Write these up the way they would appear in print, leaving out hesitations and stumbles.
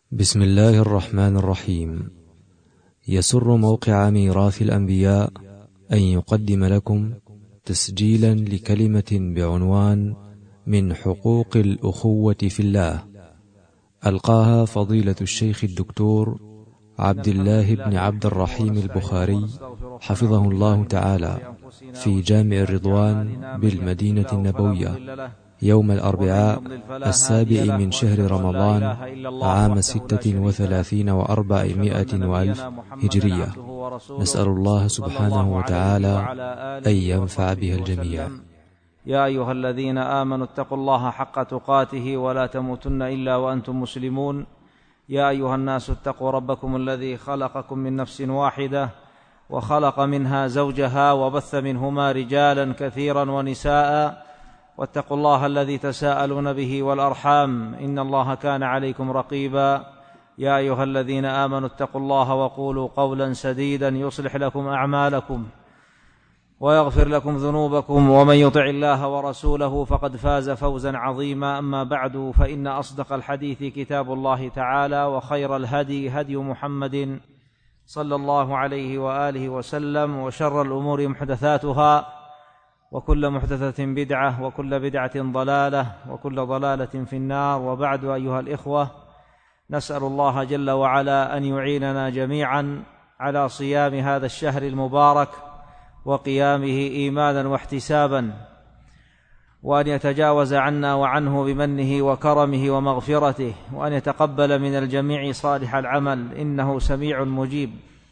بسم الله الرحمن الرحيم. يسر موقع ميراث الأنبياء أن يقدم لكم تسجيلا لكلمة بعنوان من حقوق الأخوة في الله، ألقاها فضيلة الشيخ الدكتور عبد الله بن عبد الرحيم البخاري حفظه الله تعالى في جامع الرضوان بالمدينة النبوية يوم الأربعاء 7 من شهر رمضان عام 36 و400 وألف هجرية. نسأل الله سبحانه وتعالى أن ينفع بها الجميع. يا أيها الذين آمنوا اتقوا الله حق تقاته ولا تموتن إلا وأنتم مسلمون. يا أيها الناس اتقوا ربكم الذي خلقكم من نفس واحدة وخلق منها زوجها وبث منهما رجالا كثيرا ونساء، واتقوا الله الذي تساءلون به والأرحام إن الله كان عليكم رقيبا. يا أيها الذين آمنوا اتقوا الله وقولوا قولا سديدا يصلح لكم أعمالكم ويغفر لكم ذنوبكم، ومن يطع الله ورسوله فقد فاز فوزا عظيما. أما بعد، فإن أصدق الحديث كتاب الله تعالى، وخير الهدي هدي محمد صلى الله عليه وآله وسلم، وشر الأمور محدثاتها، وكل محدثة بدعة، وكل بدعة ضلالة، وكل ضلالة في النار. وبعد، أيها الإخوة، نسأل الله جل وعلا أن يعيننا جميعا على صيام هذا الشهر المبارك وقيامه إيمانا واحتسابا، وأن يتجاوز عنا وعنه بمنه وكرمه ومغفرته، وأن يتقبل من الجميع صالح العمل إنه سميع مجيب.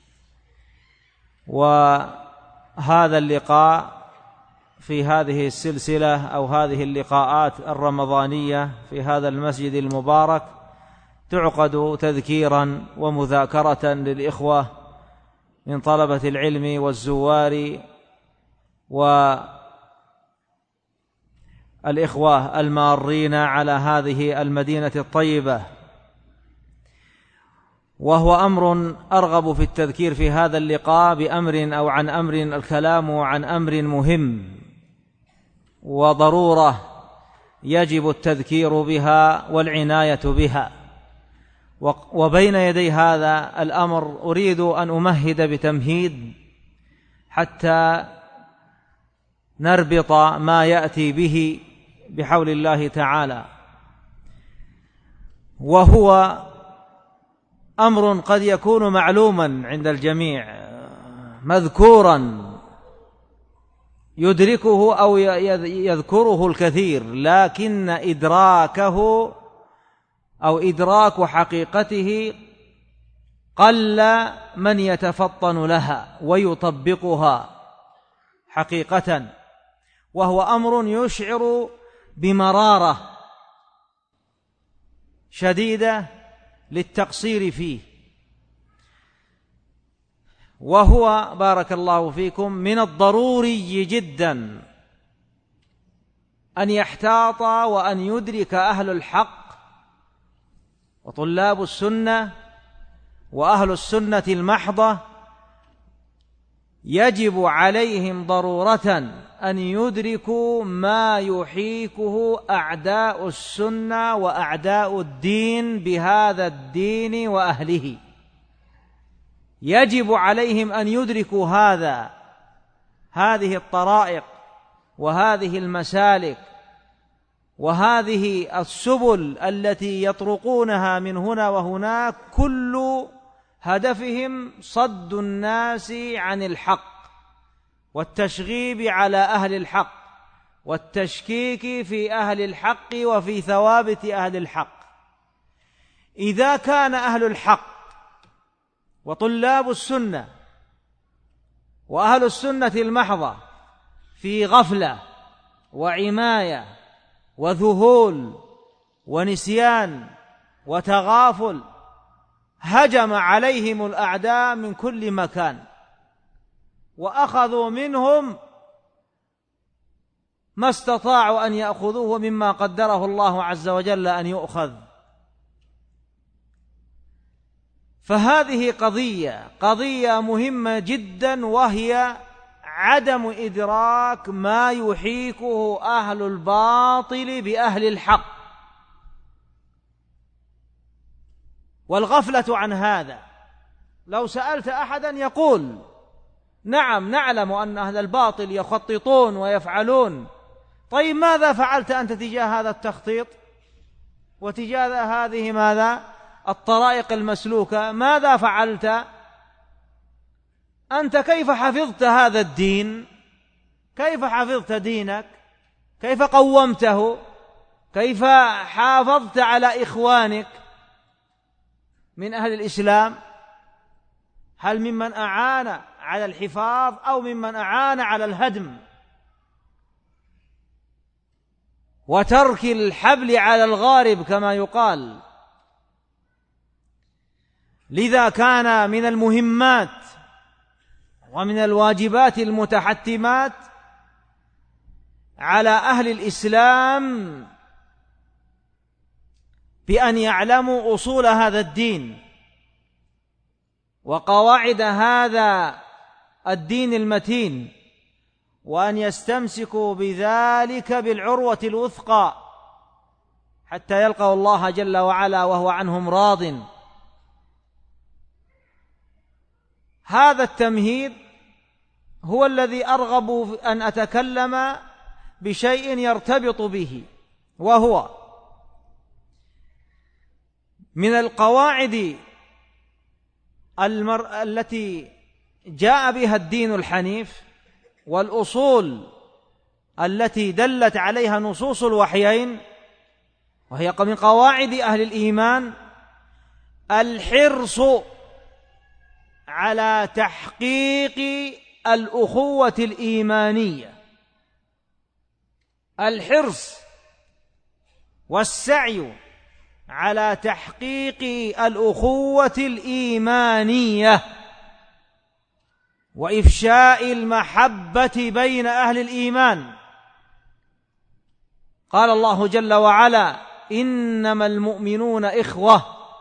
وهذا اللقاء في هذه السلسلة أو هذه اللقاءات الرمضانية في هذا المسجد المبارك تعقد تذكيرا ومذاكرة للإخوة من طلبة العلم والزوار والإخوة المارين على هذه المدينة الطيبة، وهو أمر أرغب في التذكير في هذا اللقاء بأمر أو عن أمر، الكلام عن أمر مهم وضرورة يجب التذكير بها والعناية بها. وبين يدي هذا الأمر أريد أن أمهد بتمهيد حتى نربط ما يأتي به بحول الله تعالى، وهو أمر قد يكون معلوما عند الجميع، مذكورا يدركه أو يذكره الكثير، لكن إدراكه أو إدراك حقيقته قل من يتفطن لها ويطبقها حقيقة، وهو أمر يشعر بمرارة شديدة للتقصير فيه، وهو بارك الله فيكم من الضروري جدا أن يحتاط وأن يدرك أهل الحق وطلاب السنة وأهل السنة المحضة، يجب عليهم ضرورة أن يدركوا ما يحيكه أعداء السنة وأعداء الدين بهذا الدين وأهله. يجب عليهم أن يدركوا هذه الطرائق وهذه المسالك وهذه السبل التي يطرقونها من هنا وهناك، كل هدفهم صد الناس عن الحق والتشغيب على أهل الحق والتشكيك في أهل الحق وفي ثوابت أهل الحق. إذا كان أهل الحق وطلاب السنة وأهل السنة المحضة في غفلة وعماية وذهول ونسيان وتغافل، هجم عليهم الأعداء من كل مكان وأخذوا منهم ما استطاعوا أن يأخذوه مما قدره الله عز وجل أن يؤخذ. فهذه قضية مهمة جدا، وهي عدم إدراك ما يحيكه أهل الباطل بأهل الحق. والغفلة عن هذا. لو سألت أحدا يقول نعم نعلم أن أهل الباطل يخططون ويفعلون. طيب ماذا فعلت أنت تجاه هذا التخطيط وتجاه هذه ماذا الطرائق المسلوكة؟ ماذا فعلت أنت؟ كيف حفظت هذا الدين؟ كيف حفظت دينك؟ كيف قومته؟ كيف حافظت على إخوانك من أهل الإسلام؟ هل ممن أعان على الحفاظ أو ممن أعان على الهدم وترك الحبل على الغارب كما يقال؟ لذا كان من المهمات ومن الواجبات المتحتمات على أهل الإسلام بأن يعلموا أصول هذا الدين وقواعد هذا الدين المتين، وأن يستمسكوا بذلك بالعروة الوثقى حتى يلقوا الله جل وعلا وهو عنهم راض. هذا التمهيد هو الذي أرغب أن أتكلم بشيء يرتبط به، وهو من القواعد التي جاء بها الدين الحنيف والأصول التي دلت عليها نصوص الوحيين، وهي من قواعد أهل الإيمان الحرص على تحقيق الأخوة الإيمانية، الحرص والسعي على تحقيق الأخوة الإيمانية وإفشاء المحبة بين أهل الإيمان. قال الله جل وعلا: إنما المؤمنون إخوة،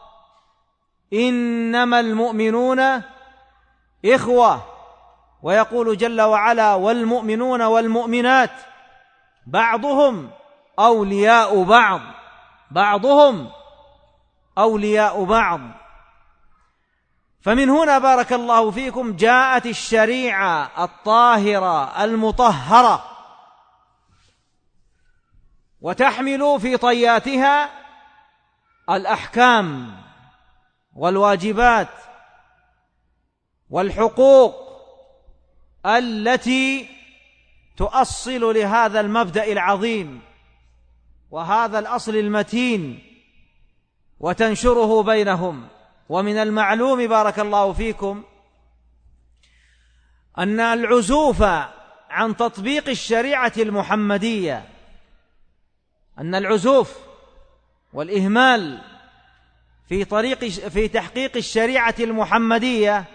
إنما المؤمنون إخوة. ويقول جل وعلا: والمؤمنون والمؤمنات بعضهم أولياء بعض، بعضهم أولياء بعض. فمن هنا بارك الله فيكم جاءت الشريعة الطاهرة المطهرة وتحمل في طياتها الأحكام والواجبات والحقوق التي تؤصل لهذا المبدأ العظيم وهذا الأصل المتين وتنشره بينهم. ومن المعلوم بارك الله فيكم أن العزوف عن تطبيق الشريعة المحمدية، أن العزوف والإهمال في تحقيق الشريعة المحمدية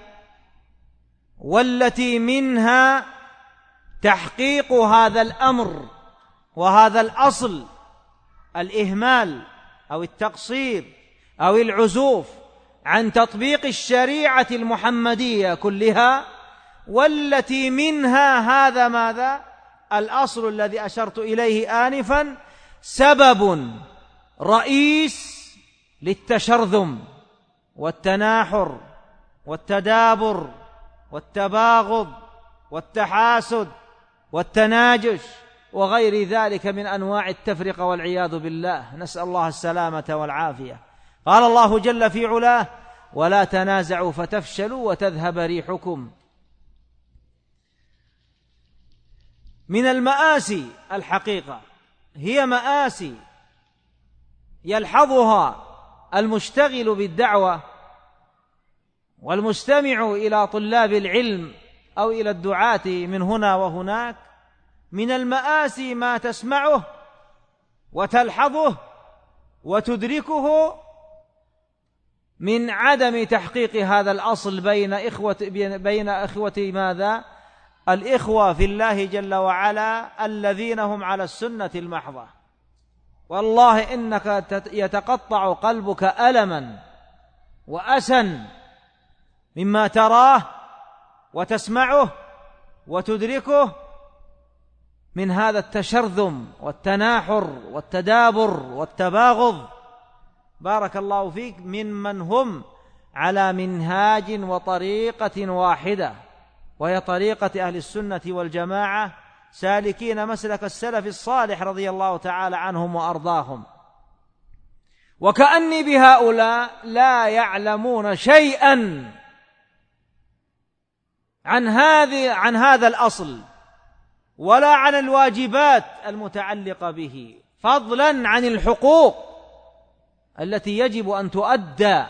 والتي منها تحقيق هذا الأمر وهذا الأصل، الإهمال أو التقصير أو العزوف عن تطبيق الشريعة المحمدية كلها، والتي منها هذا ماذا؟ الأصل الذي أشرت إليه آنفا، سبب رئيس للتشرذم والتناحر والتدابر والتباغض والتحاسد والتناجش وغير ذلك من أنواع التفرقة والعياذ بالله، نسأل الله السلامة والعافية. قال الله جل في علاه: ولا تنازعوا فتفشلوا وتذهب ريحكم. من المآسي الحقيقة، هي مآسي يلحظها المشتغل بالدعوة والمستمع إلى طلاب العلم أو إلى الدعاة من هنا وهناك. من المآسي ما تسمعه وتلحظه وتدركه من عدم تحقيق هذا الأصل بين إخوة ماذا؟ الإخوة في الله جل وعلا الذين هم على السنة المحضة. والله إنك يتقطع قلبك ألما وأسا مما تراه وتسمعه وتدركه من هذا التشرذم والتناحر والتدابر والتباغض بارك الله فيك ممن هم على منهاج وطريقة واحدة، وهي طريقة أهل السنة والجماعة، سالكين مسلك السلف الصالح رضي الله تعالى عنهم وأرضاهم. وكأني بهؤلاء لا يعلمون شيئا عن هذا الأصل ولا عن الواجبات المتعلقة به، فضلا عن الحقوق التي يجب أن تؤدى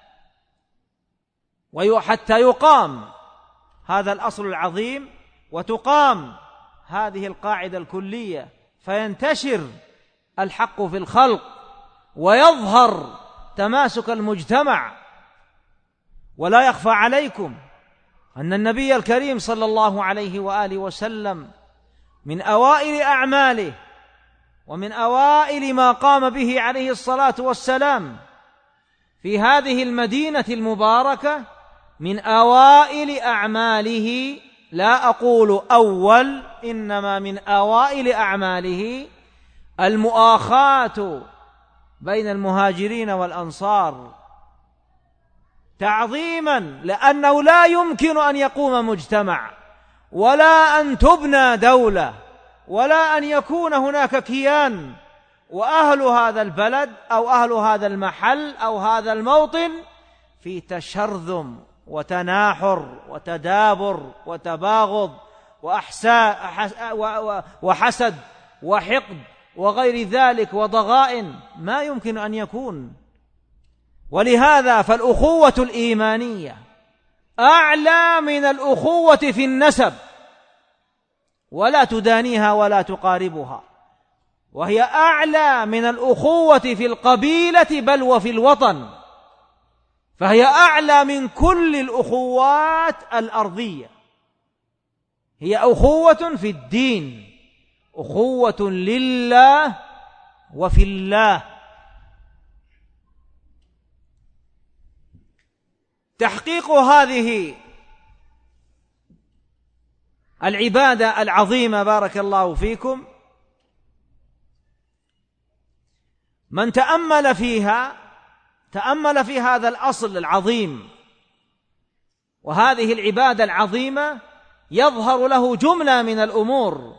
حتى يقام هذا الأصل العظيم وتقام هذه القاعدة الكلية، فينتشر الحق في الخلق ويظهر تماسك المجتمع. ولا يخفى عليكم أن النبي الكريم صلى الله عليه وآله وسلم من أوائل أعماله ومن أوائل ما قام به عليه الصلاة والسلام في هذه المدينة المباركة، من أوائل أعماله، لا أقول أول، إنما من أوائل أعماله، المؤاخاة بين المهاجرين والأنصار، تعظيما، لأنه لا يمكن أن يقوم مجتمع ولا أن تبنى دولة ولا أن يكون هناك كيان وأهل هذا البلد أو أهل هذا المحل أو هذا الموطن في تشرذم وتناحر وتدابر وتباغض وحسد وحقد وغير ذلك وضغائن، ما يمكن أن يكون. ولهذا فالأخوة الإيمانية أعلى من الأخوة في النسب، ولا تدانيها ولا تقاربها، وهي أعلى من الأخوة في القبيلة بل وفي الوطن، فهي أعلى من كل الأخوات الأرضية. هي أخوة في الدين، أخوة لله وفي الله. تحقيق هذه العبادة العظيمة بارك الله فيكم، من تأمل في هذا الأصل العظيم وهذه العبادة العظيمة يظهر له جملة من الأمور،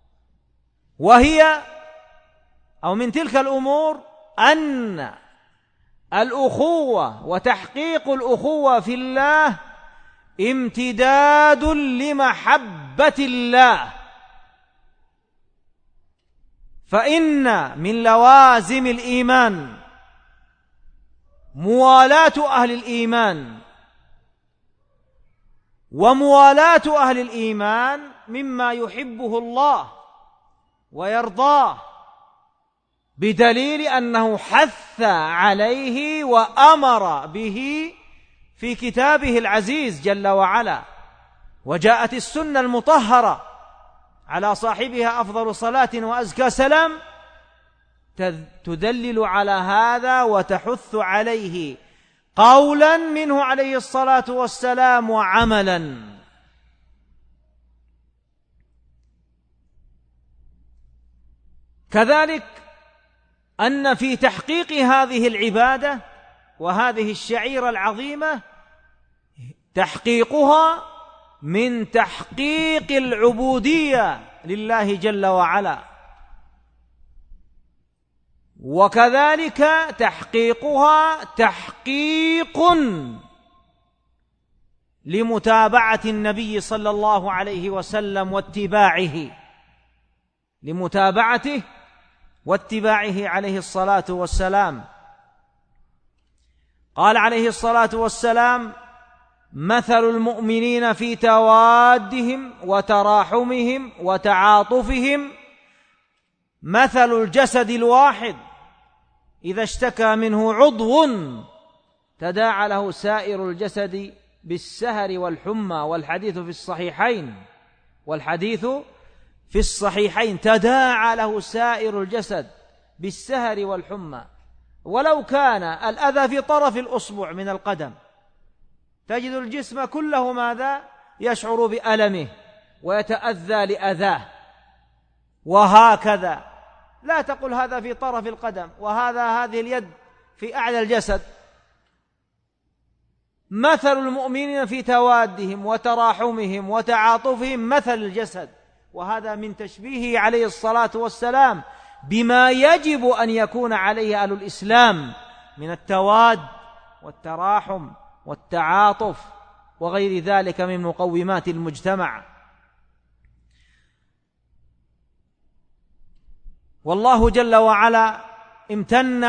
وهي أو من تلك الأمور أن الأخوة وتحقيق الأخوة في الله امتداد لمحبة الله، فإن من لوازم الإيمان موالاة أهل الإيمان، وموالاة أهل الإيمان مما يحبه الله ويرضاه، بدليل أنه حث عليه وأمر به في كتابه العزيز جل وعلا، وجاءت السنة المطهرة على صاحبها أفضل صلاة وأزكى سلام تدلل على هذا وتحث عليه قولا منه عليه الصلاة والسلام وعملا. كذلك أن في تحقيق هذه العبادة وهذه الشعيرة العظيمة تحقيقها من تحقيق العبودية لله جل وعلا، وكذلك تحقيقها تحقيق لمتابعة النبي صلى الله عليه وسلم لمتابعته واتباعه عليه الصلاة والسلام. قال عليه الصلاة والسلام: مثل المؤمنين في توادهم وتراحمهم وتعاطفهم مثل الجسد الواحد إذا اشتكى منه عضو تداعى له سائر الجسد بالسهر والحمى، والحديث في الصحيحين تداعى له سائر الجسد بالسهر والحمى. ولو كان الأذى في طرف الأصبع من القدم تجد الجسم كله ماذا؟ يشعر بألمه ويتأذى لأذاه، وهكذا. لا تقل هذا في طرف القدم وهذه اليد في أعلى الجسد. مثل المؤمنين في توادهم وتراحمهم وتعاطفهم مثل الجسد، وهذا من تشبيهه عليه الصلاة والسلام بما يجب أن يكون عليه أهل الإسلام من التواد والتراحم والتعاطف وغير ذلك من مقومات المجتمع. والله جل وعلا امتن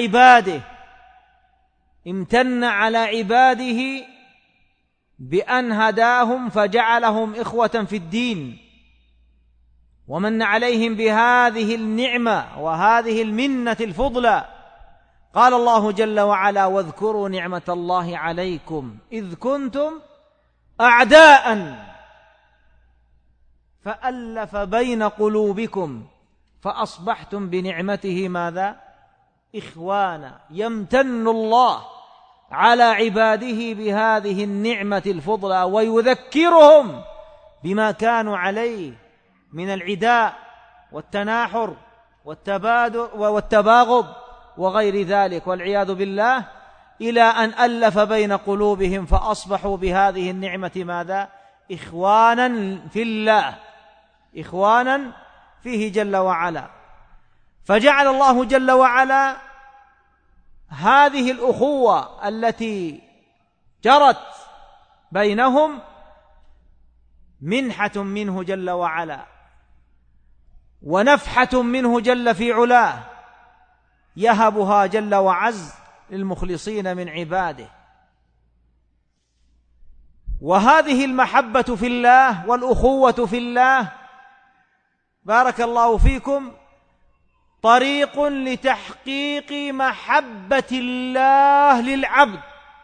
على عباده بأن هداهم فجعلهم إخوة في الدين، ومن عليهم بهذه النعمة وهذه المنة الفضلى. قال الله جل وعلا: واذكروا نعمة الله عليكم إذ كنتم أعداء فألف بين قلوبكم فأصبحتم بنعمته ماذا؟ إخوانا. يمتن الله على عباده بهذه النعمة الفضلى ويذكرهم بما كانوا عليه من العداء والتناحر والتباغض وغير ذلك والعياذ بالله، إلى أن ألف بين قلوبهم فأصبحوا بهذه النعمة ماذا؟ إخوانا في الله، إخوانا فيه جل وعلا. فجعل الله جل وعلا هذه الأخوة التي جرت بينهم منحة منه جل وعلا ونفحة منه جل في علاه، يهبها جل وعز للمخلصين من عباده. وهذه المحبة في الله والأخوة في الله بارك الله فيكم طريق لتحقيق محبة الله للعبد،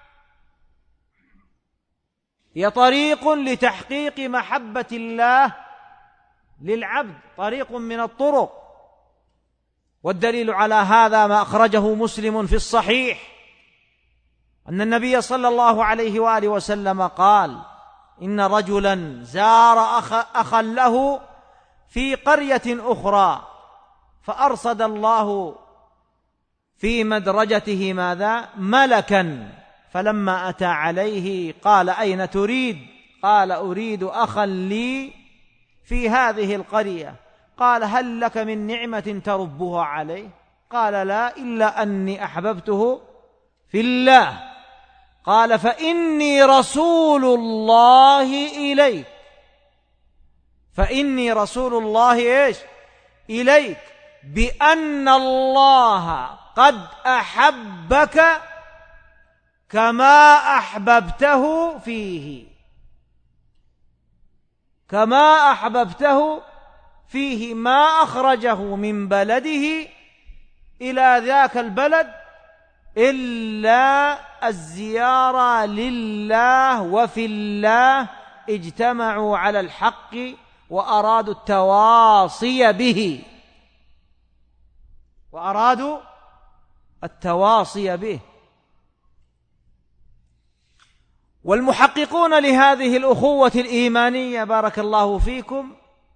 هي طريق لتحقيق محبة الله للعبد، طريق من الطرق. والدليل على هذا ما أخرجه مسلم في الصحيح أن النبي صلى الله عليه وآله وسلم قال: إن رجلا زار أخا له في قرية أخرى فأرصد الله في مدرجته ماذا؟ ملكا، فلما أتى عليه قال: أين تريد؟ قال: أريد أخا لي في هذه القرية. قال: هل لك من نعمة تربها عليه؟ قال: لا، إلا أني أحببته في الله. قال: فإني رسول الله إليك، فإني رسول الله إيش؟ إليك، بأن الله قد أحبك كما أحببته فيه، كما أحببته فيه، ما أخرجه من بلده إلى ذاك البلد إلا الزيارة لله وفي الله، اجتمعوا على الحق وأرادوا التواصي به، وأرادوا التواصي به. والمحققون لهذه الأخوة الإيمانية بارك الله فيكم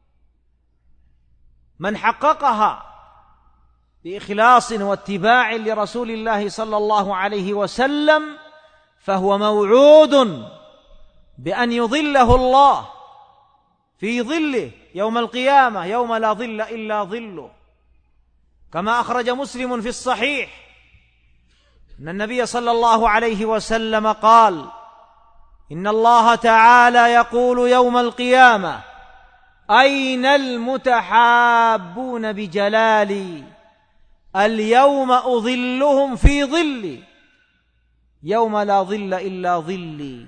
من حققها بإخلاص واتباع لرسول الله صلى الله عليه وسلم فهو موعود بأن يظله الله في ظله يوم القيامة، يوم لا ظل إلا ظله، كما أخرج مسلم في الصحيح أن النبي صلى الله عليه وسلم قال: إن الله تعالى يقول يوم القيامة: أين المتحابون بجلالي؟ اليوم أظلهم في ظلي يوم لا ظل إلا ظلي.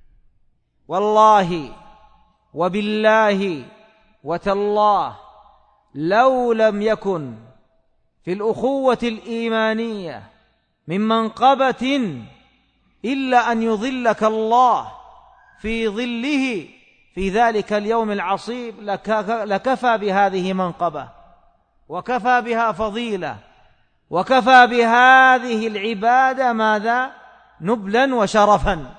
والله وبالله وتالله لو لم يكن في الأخوة الإيمانية من منقبة إلا أن يظلك الله في ظله في ذلك اليوم العصيب لكفى بهذه منقبة، وكفى بها فضيلة، وكفى بهذه العبادة ماذا؟ نبلا وشرفا.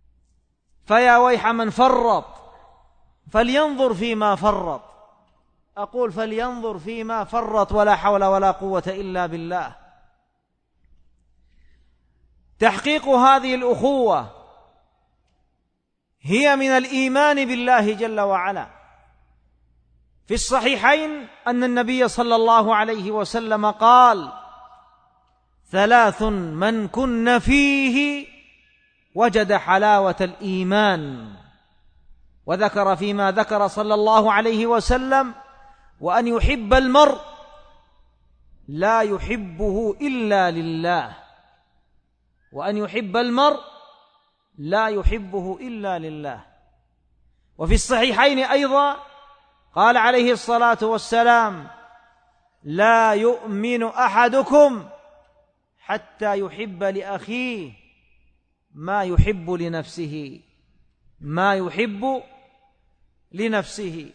فيا ويح من فرط، فلينظر فيما فرط. أقول فلينظر فيما فرط ولا حول ولا قوة إلا بالله. تحقيق هذه الأخوة هي من الإيمان بالله جل وعلا. في الصحيحين أن النبي صلى الله عليه وسلم قال: 3 من كن فيه وجد حلاوة الإيمان، وذكر فيما ذكر صلى الله عليه وسلم: وأن يحب المرء لا يحبه إلا لله، وأن يحب المرء لا يحبه إلا لله. وفي الصحيحين أيضا قال عليه الصلاة والسلام: لا يؤمن أحدكم حتى يحب لأخيه ما يحب لنفسه، ما يحب لنفسه.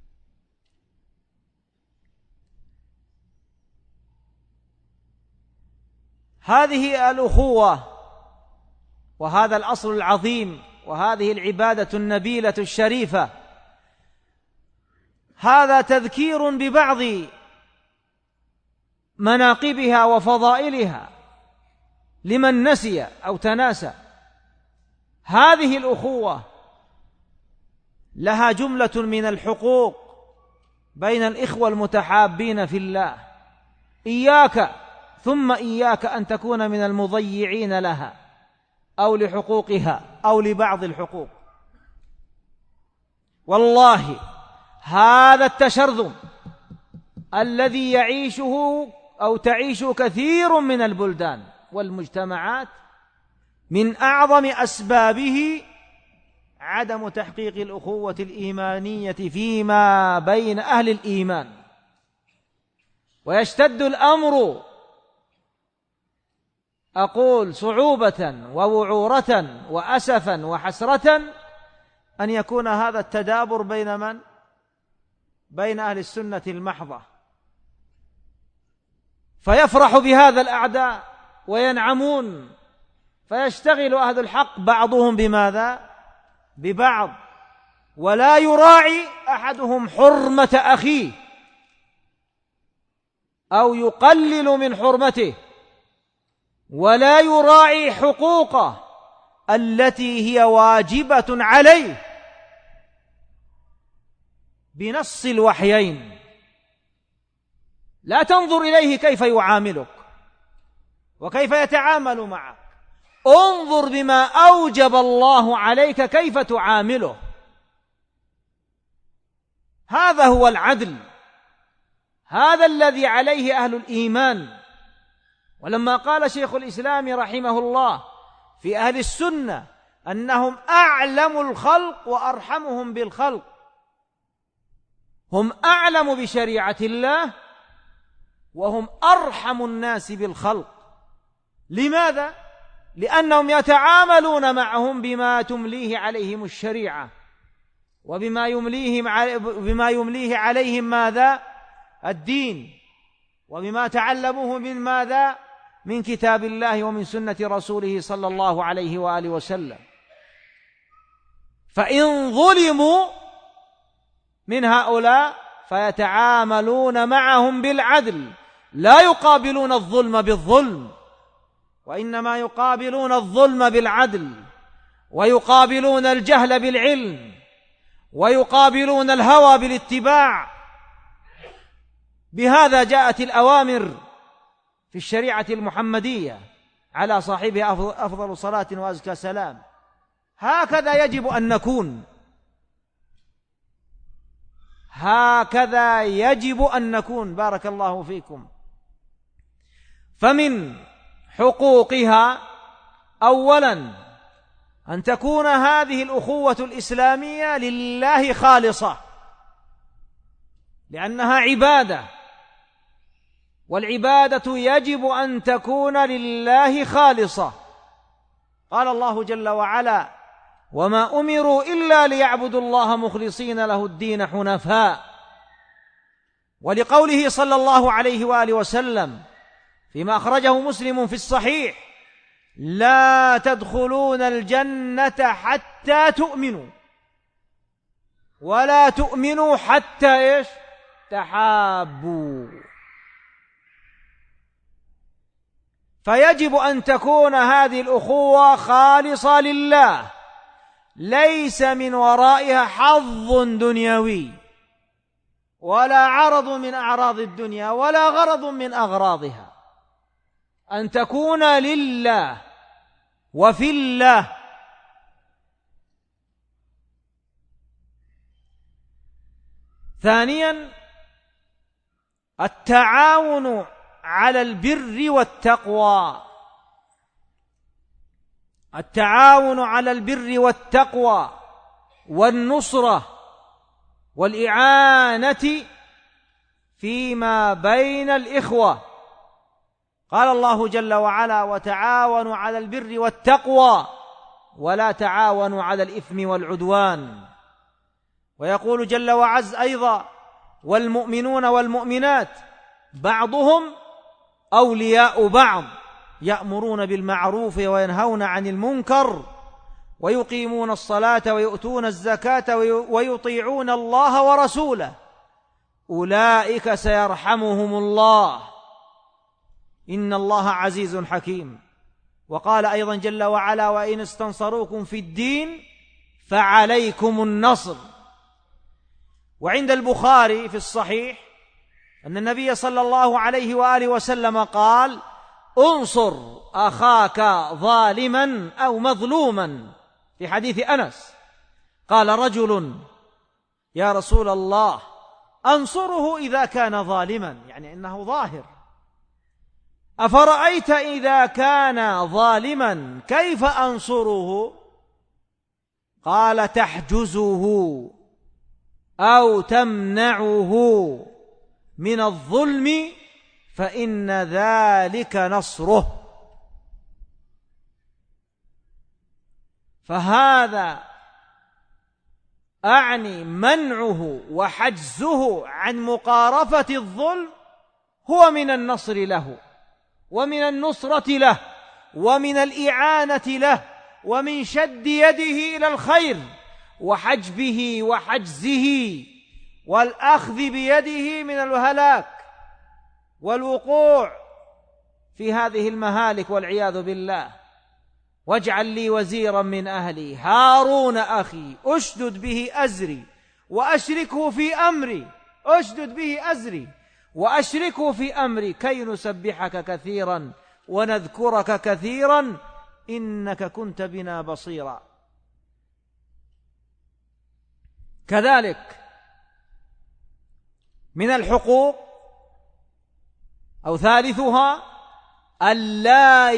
هذه الأخوة وهذا الأصل العظيم وهذه العبادة النبيلة الشريفة، هذا تذكير ببعض مناقبها وفضائلها لمن نسي أو تناسى. هذه الأخوة لها جملة من الحقوق بين الإخوة المتحابين في الله، إياك ثم إياك أن تكون من المضيعين لها أو لحقوقها أو لبعض الحقوق. والله هذا التشرذم الذي يعيشه أو تعيش كثير من البلدان والمجتمعات من أعظم أسبابه عدم تحقيق الأخوة الإيمانية فيما بين أهل الإيمان. ويشتد الأمر، أقول صعوبة ووعورة وأسفا وحسرة، أن يكون هذا التدابر بين من؟ بين أهل السنة المحضة، فيفرح بهذا الأعداء وينعمون، فيشتغل أهل الحق بعضهم بماذا؟ ببعض، ولا يراعي أحدهم حرمة أخيه أو يقلل من حرمته، ولا يراعي حقوقه التي هي واجبة عليه بنص الوحيين. لا تنظر إليه كيف يعاملك وكيف يتعامل معك، انظر بما أوجب الله عليك كيف تعامله. هذا هو العدل، هذا الذي عليه أهل الإيمان. ولما قال شيخ الإسلام رحمه الله في أهل السنة أنهم أعلم الخلق وأرحمهم بالخلق، هم أعلم بشريعة الله وهم أرحم الناس بالخلق. لماذا؟ لأنهم يتعاملون معهم بما تمليه عليهم الشريعة، وبما يمليه عليهم ماذا؟ الدين، وبما تعلموه من ماذا؟ من كتاب الله ومن سنة رسوله صلى الله عليه وآله وسلم. فإن ظلموا من هؤلاء فيتعاملون معهم بالعدل، لا يقابلون الظلم بالظلم، وإنما يقابلون الظلم بالعدل، ويقابلون الجهل بالعلم، ويقابلون الهوى بالاتباع. بهذا جاءت الأوامر في الشريعة المحمدية على صاحبها أفضل صلاة وأزكى سلام. هكذا يجب أن نكون، هكذا يجب أن نكون. بارك الله فيكم. فمن حقوقها أولا أن تكون هذه الأخوة الإسلامية لله خالصة، لأنها عبادة، والعبادة يجب أن تكون لله خالصة. قال الله جل وعلا: وما أمروا إلا ليعبدوا الله مخلصين له الدين حنفاء. ولقوله صلى الله عليه وآله وسلم فيما أخرجه مسلم في الصحيح: لا تدخلون الجنة حتى تؤمنوا، ولا تؤمنوا حتى إيش؟ تحابوا. فيجب أن تكون هذه الأخوة خالصة لله، ليس من ورائها حظ دنيوي ولا عرض من أعراض الدنيا ولا غرض من أغراضها، أن تكون لله وفي الله. ثانيا التعاون على البر والتقوى، التعاون على البر والتقوى والنصرة والإعانة فيما بين الإخوة. قال الله جل وعلا: وتعاونوا على البر والتقوى ولا تعاونوا على الإثم والعدوان. ويقول جل وعز أيضا: والمؤمنون والمؤمنات بعضهم أولياء بعض يأمرون بالمعروف وينهون عن المنكر ويقيمون الصلاة ويؤتون الزكاة ويطيعون الله ورسوله أولئك سيرحمهم الله إن الله عزيز حكيم. وقال أيضا جل وعلا: وإن استنصروكم في الدين فعليكم النصر. وعند البخاري في الصحيح أن النبي صلى الله عليه وآله وسلم قال: انصر أخاك ظالما أو مظلوما، في حديث أنس. قال رجل: يا رسول الله أنصره إذا كان ظالما، يعني إنه ظاهر. أفرأيت إذا كان ظالما كيف أنصره؟ قال: تحجزه أو تمنعه من الظلم فإن ذلك نصره. فهذا أعني منعه وحجزه عن مقارفة الظلم هو من النصر له ومن النصرة له ومن الإعانة له ومن شد يده إلى الخير وحجبه وحجزه والأخذ بيده من الهلاك والوقوع في هذه المهالك والعياذ بالله. واجعل لي وزيرا من أهلي هارون أخي أشدد به أزري وأشركه في أمري وأشركه في أمري كي نسبحك كثيرا ونذكرك كثيرا إنك كنت بنا بصيرا. كذلك من الحقوق أو ثالثها ألا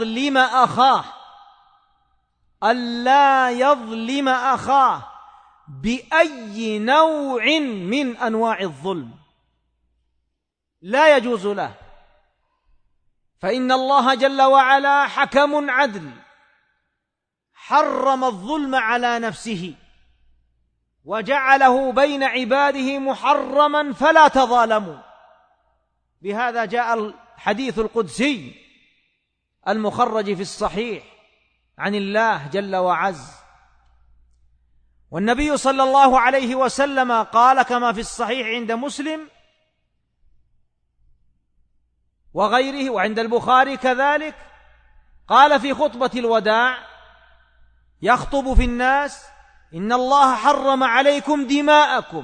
يظلم أخاه بأي نوع من أنواع الظلم، لا يجوز له، فإن الله جل وعلا حكم عدل حرم الظلم على نفسه وجعله بين عباده محرما فلا تظالموا. بهذا جاء الحديث القدسي المخرج في الصحيح عن الله جل وعز. والنبي صلى الله عليه وسلم قال كما في الصحيح عند مسلم وغيره وعند البخاري كذلك، قال في خطبة الوداع يخطب في الناس: إن الله حرم عليكم دماءكم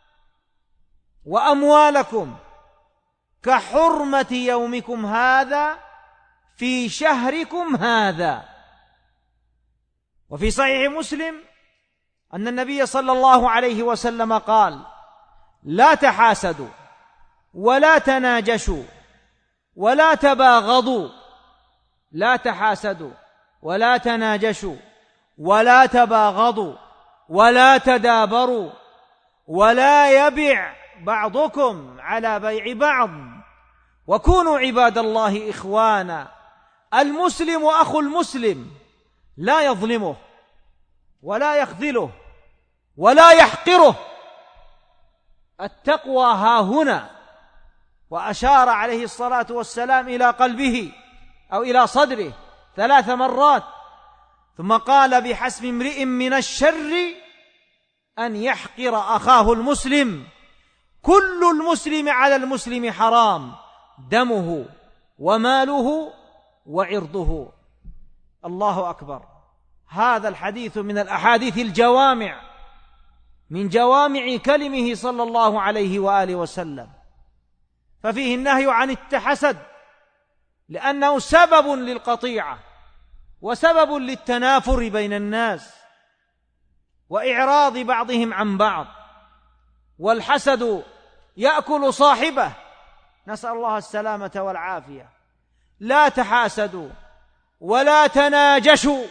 وأموالكم كحرمة يومكم هذا في شهركم هذا. وفي صحيح مسلم أن النبي صلى الله عليه وسلم قال: لا تحاسدوا ولا تناجشوا ولا تباغضوا، لا تحاسدوا ولا تناجشوا ولا تباغضوا ولا تدابروا ولا يبع بعضكم على بيع بعض وكونوا عباد الله إخوانا. المسلم أخو المسلم لا يظلمه ولا يخذله ولا يحقره. التقوى ها هنا. وأشار عليه الصلاة والسلام إلى قلبه أو إلى صدره 3 مرات، ثم قال: بحسب امرئ من الشر أن يحقر أخاه المسلم كل المسلم على المسلم حرام، دمه وماله وعرضه. الله أكبر. هذا الحديث من الأحاديث الجوامع، من جوامع كلمه صلى الله عليه وآله وسلم، ففيه النهي عن التحسد، لأنه سبب للقطيعة وسبب للتنافر بين الناس وإعراض بعضهم عن بعض، والحسد يأكل صاحبه، نسأل الله السلامة والعافية. لا تحاسدوا ولا تناجشوا،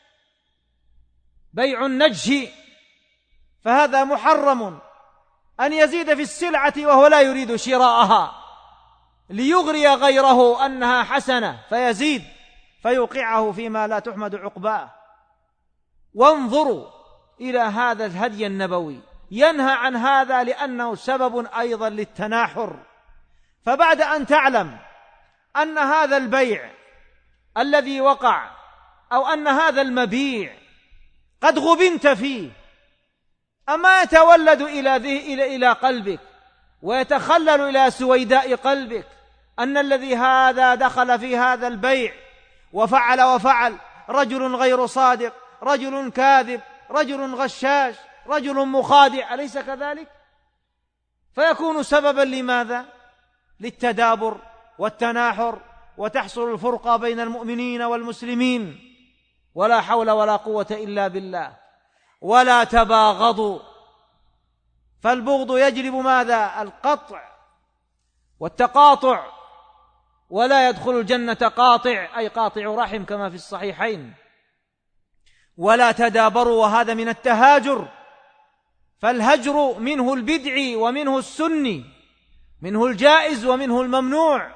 بيع النجش، فهذا محرم، أن يزيد في السلعة وهو لا يريد شراءها ليغري غيره أنها حسنة فيزيد فيوقعه فيما لا تحمد عقباه. وانظروا إلى هذا الهدي النبوي، ينهى عن هذا لأنه سبب أيضا للتناحر. فبعد أن تعلم أن هذا البيع الذي وقع أو أن هذا المبيع قد غبنت فيه، أما يتولد إلى قلبك ويتخلل إلى سويداء قلبك أن الذي هذا دخل في هذا البيع وفعل رجل غير صادق، رجل كاذب، رجل غشاش، رجل مخادع، أليس كذلك؟ فيكون سببا لماذا؟ للتدابر والتناحر، وتحصل الفرقة بين المؤمنين والمسلمين. ولا حول ولا قوة إلا بالله. ولا تباغضوا، فالبغض يجلب ماذا؟ القطع والتقاطع، ولا يدخل الجنة قاطع، أي قاطع رحم كما في الصحيحين. ولا تدابروا، وهذا من التهاجر، فالهجر منه البدعي ومنه السني، منه الجائز ومنه الممنوع،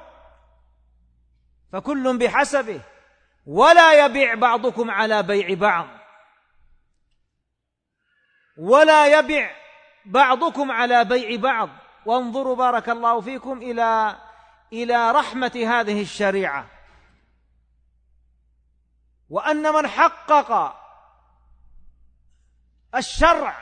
فكل بحسبه. ولا يبيع بعضكم على بيع بعض، ولا يبيع بعضكم على بيع بعض. وانظروا بارك الله فيكم إلى رحمة هذه الشريعة، وأن من حقق الشرع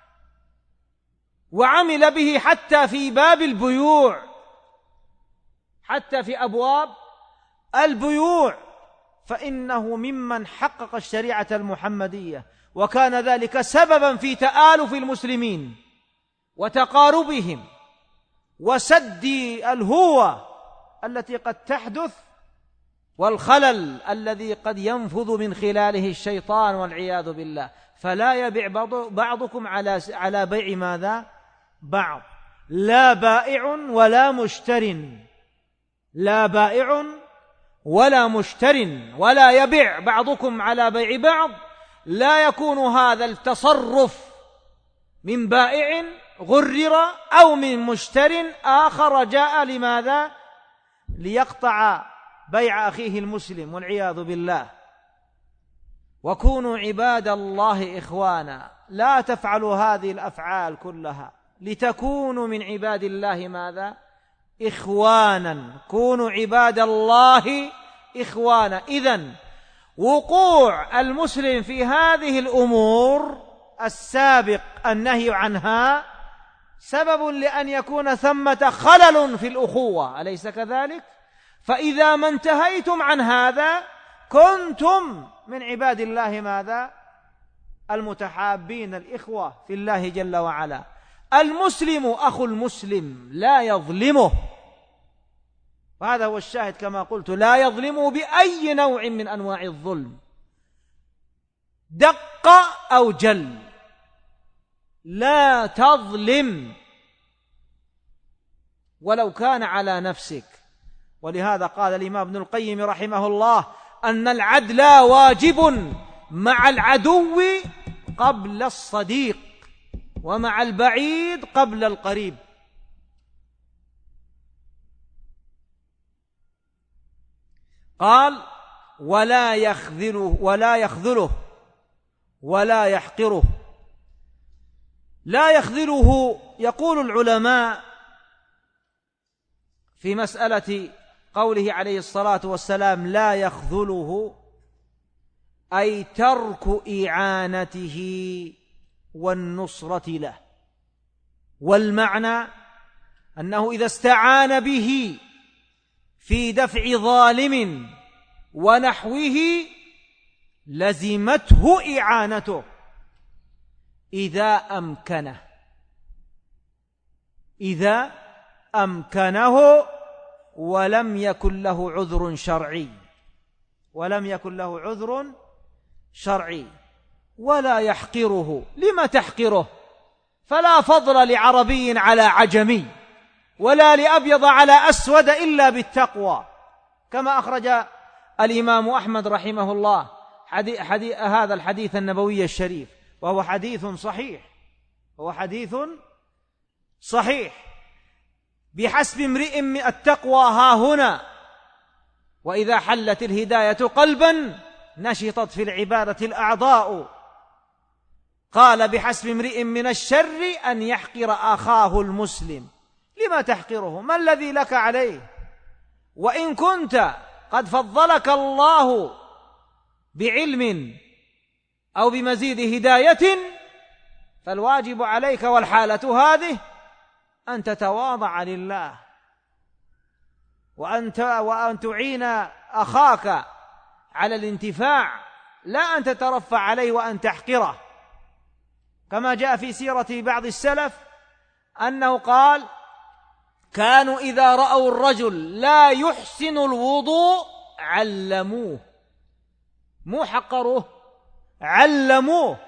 وعمل به حتى في باب البيوع، حتى في أبواب البيوع، فإنه ممن حقق الشريعة المحمدية، وكان ذلك سببا في تآلف المسلمين وتقاربهم وسد الهوة التي قد تحدث والخلل الذي قد ينفذ من خلاله الشيطان والعياذ بالله. فلا يبيع بعضكم على بيع ماذا؟ بعض. لا بائع ولا مشتر، لا بائع ولا مشتر، ولا يبيع بعضكم على بيع بعض. لا يكون هذا التصرف من بائع غرر أو من مشتر آخر جاء لماذا؟ ليقطع بيع أخيه المسلم والعياذ بالله. وكونوا عباد الله إخوانا، لا تفعلوا هذه الأفعال كلها لتكونوا من عباد الله ماذا؟ إخوانا. كونوا عباد الله إخوانا. إذن وقوع المسلم في هذه الأمور السابق النهي عنها سبب لأن يكون ثمة خلل في الأخوة، أليس كذلك؟ فإذا ما انتهيتم عن هذا كنتم من عباد الله ماذا؟ المتحابين، الإخوة في الله جل وعلا. المسلم أخو المسلم لا يظلمه، وهذا هو الشاهد كما قلت، لا يظلمه بأي نوع من أنواع الظلم، دق أو جل، لا تظلم ولو كان على نفسك. ولهذا قال الإمام ابن القيم رحمه الله أن العدل واجب مع العدو قبل الصديق، ومع البعيد قبل القريب. قال ولا يخذله ولا يحقره. لا يخذله، يقول العلماء في مسألة قوله عليه الصلاة والسلام لا يخذله، أي ترك إعانته والنصرة له. والمعنى أنه إذا استعان به في دفع ظالم ونحوه لزمته إعانته إذا أمكنه ولم يكن له عذر شرعي ولا يحقره. لما تحقره؟ فلا فضل لعربي على عجمي ولا لأبيض على أسود إلا بالتقوى، كما أخرج الإمام أحمد رحمه الله هذا الحديث النبوي الشريف، وهو حديث صحيح. بحسب امرئ من التقوى ها هنا، وإذا حلت الهداية قلبا نشطت في العبادة الأعضاء. قال بحسب امرئ من الشر أن يحقر أخاه المسلم. لما تحقره؟ ما الذي لك عليه؟ وإن كنت قد فضلك الله بعلم أو بمزيد هداية فالواجب عليك والحالة هذه أن تتواضع لله وأن تعين أخاك على الانتفاع، لا أن تترفع عليه وأن تحقره. كما جاء في سيرة بعض السلف أنه قال: كانوا إذا رأوا الرجل لا يحسن الوضوء علموه، مو حقروه، علموه.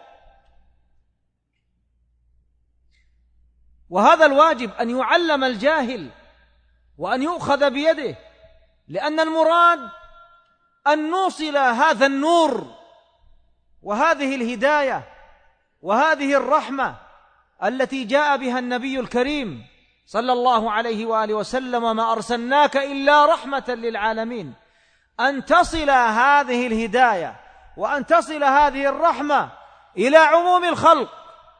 وهذا الواجب أن يعلم الجاهل وأن يؤخذ بيده، لأن المراد أن نوصل هذا النور وهذه الهداية وهذه الرحمة التي جاء بها النبي الكريم صلى الله عليه وآله وسلم: وما أرسلناك إلا رحمة للعالمين. أن تصل هذه الهداية وأن تصل هذه الرحمة إلى عموم الخلق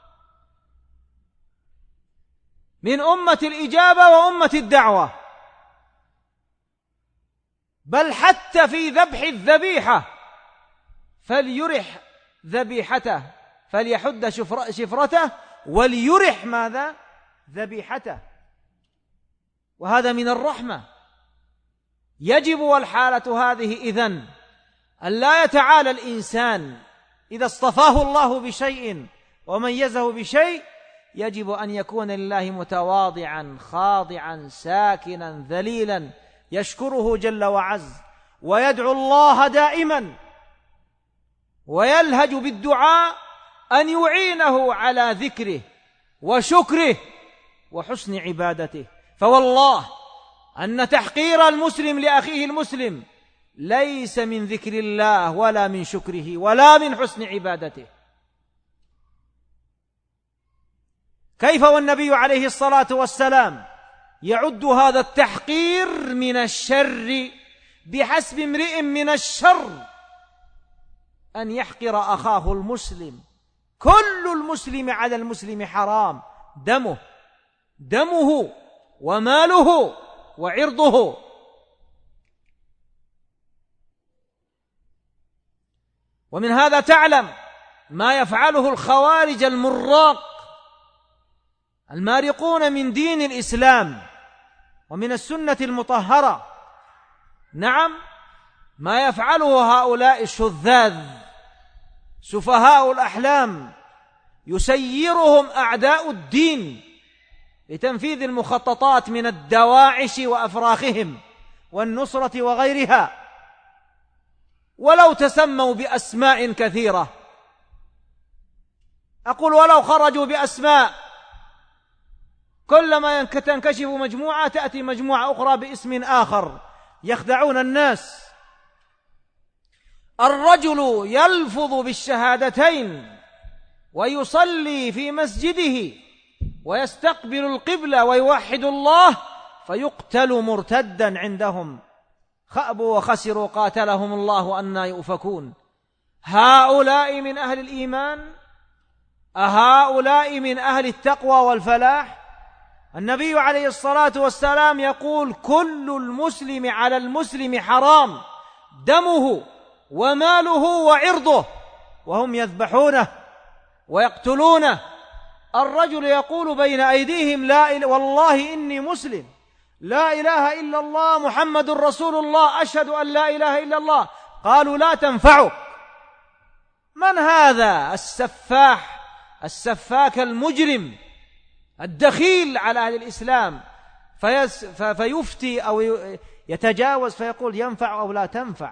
من أمة الإجابة وأمة الدعوة، بل حتى في ذبح الذبيحة فليرح ذبيحته، فليحد شفرته وليرح ماذا؟ ذبيحته. وهذا من الرحمة. يجب والحالة هذه إذن أن لا يتعالى الإنسان إذا اصطفاه الله بشيء وميزه بشيء، يجب أن يكون لله متواضعا خاضعا ساكنا ذليلا يشكره جل وعز ويدعو الله دائما ويلهج بالدعاء أن يعينه على ذكره وشكره وحسن عبادته. فوالله أن تحقير المسلم لأخيه المسلم ليس من ذكر الله ولا من شكره ولا من حسن عبادته. كيف والنبي عليه الصلاة والسلام يعد هذا التحقير من الشر؟ بحسب امرئ من الشر أن يحقر أخاه المسلم. كل المسلم على المسلم حرام، دمه وماله وعرضه. ومن هذا تعلم ما يفعله الخوارج المراق المارقون من دين الإسلام ومن السنة المطهرة. نعم، ما يفعله هؤلاء الشذاذ سفهاء الأحلام، يسيرهم أعداء الدين لتنفيذ المخططات من الدواعش وأفراخهم والنصرة وغيرها، ولو تسموا بأسماء كثيرة. أقول ولو خرجوا بأسماء، كلما تنكشف مجموعة تأتي مجموعة أخرى باسم آخر، يخدعون الناس. الرجل يلفظ بالشهادتين ويصلي في مسجده ويستقبل القبلة ويوحد الله فيقتل مرتدا عندهم. خأبوا وخسروا قاتلهم الله أنى يؤفكون. هؤلاء من أهل الإيمان؟ أهؤلاء من أهل التقوى والفلاح؟ النبي عليه الصلاة والسلام يقول: كل المسلم على المسلم حرام، دمه وماله وعرضه، وهم يذبحونه ويقتلونه الرجل يقول بين أيديهم لا والله إني مسلم، لا إله إلا الله محمد رسول الله، أشهد أن لا إله إلا الله. قالوا لا تنفعك. من هذا السفاك المجرم الدخيل على أهل الإسلام فيفتي أو يتجاوز فيقول ينفع أو لا تنفع؟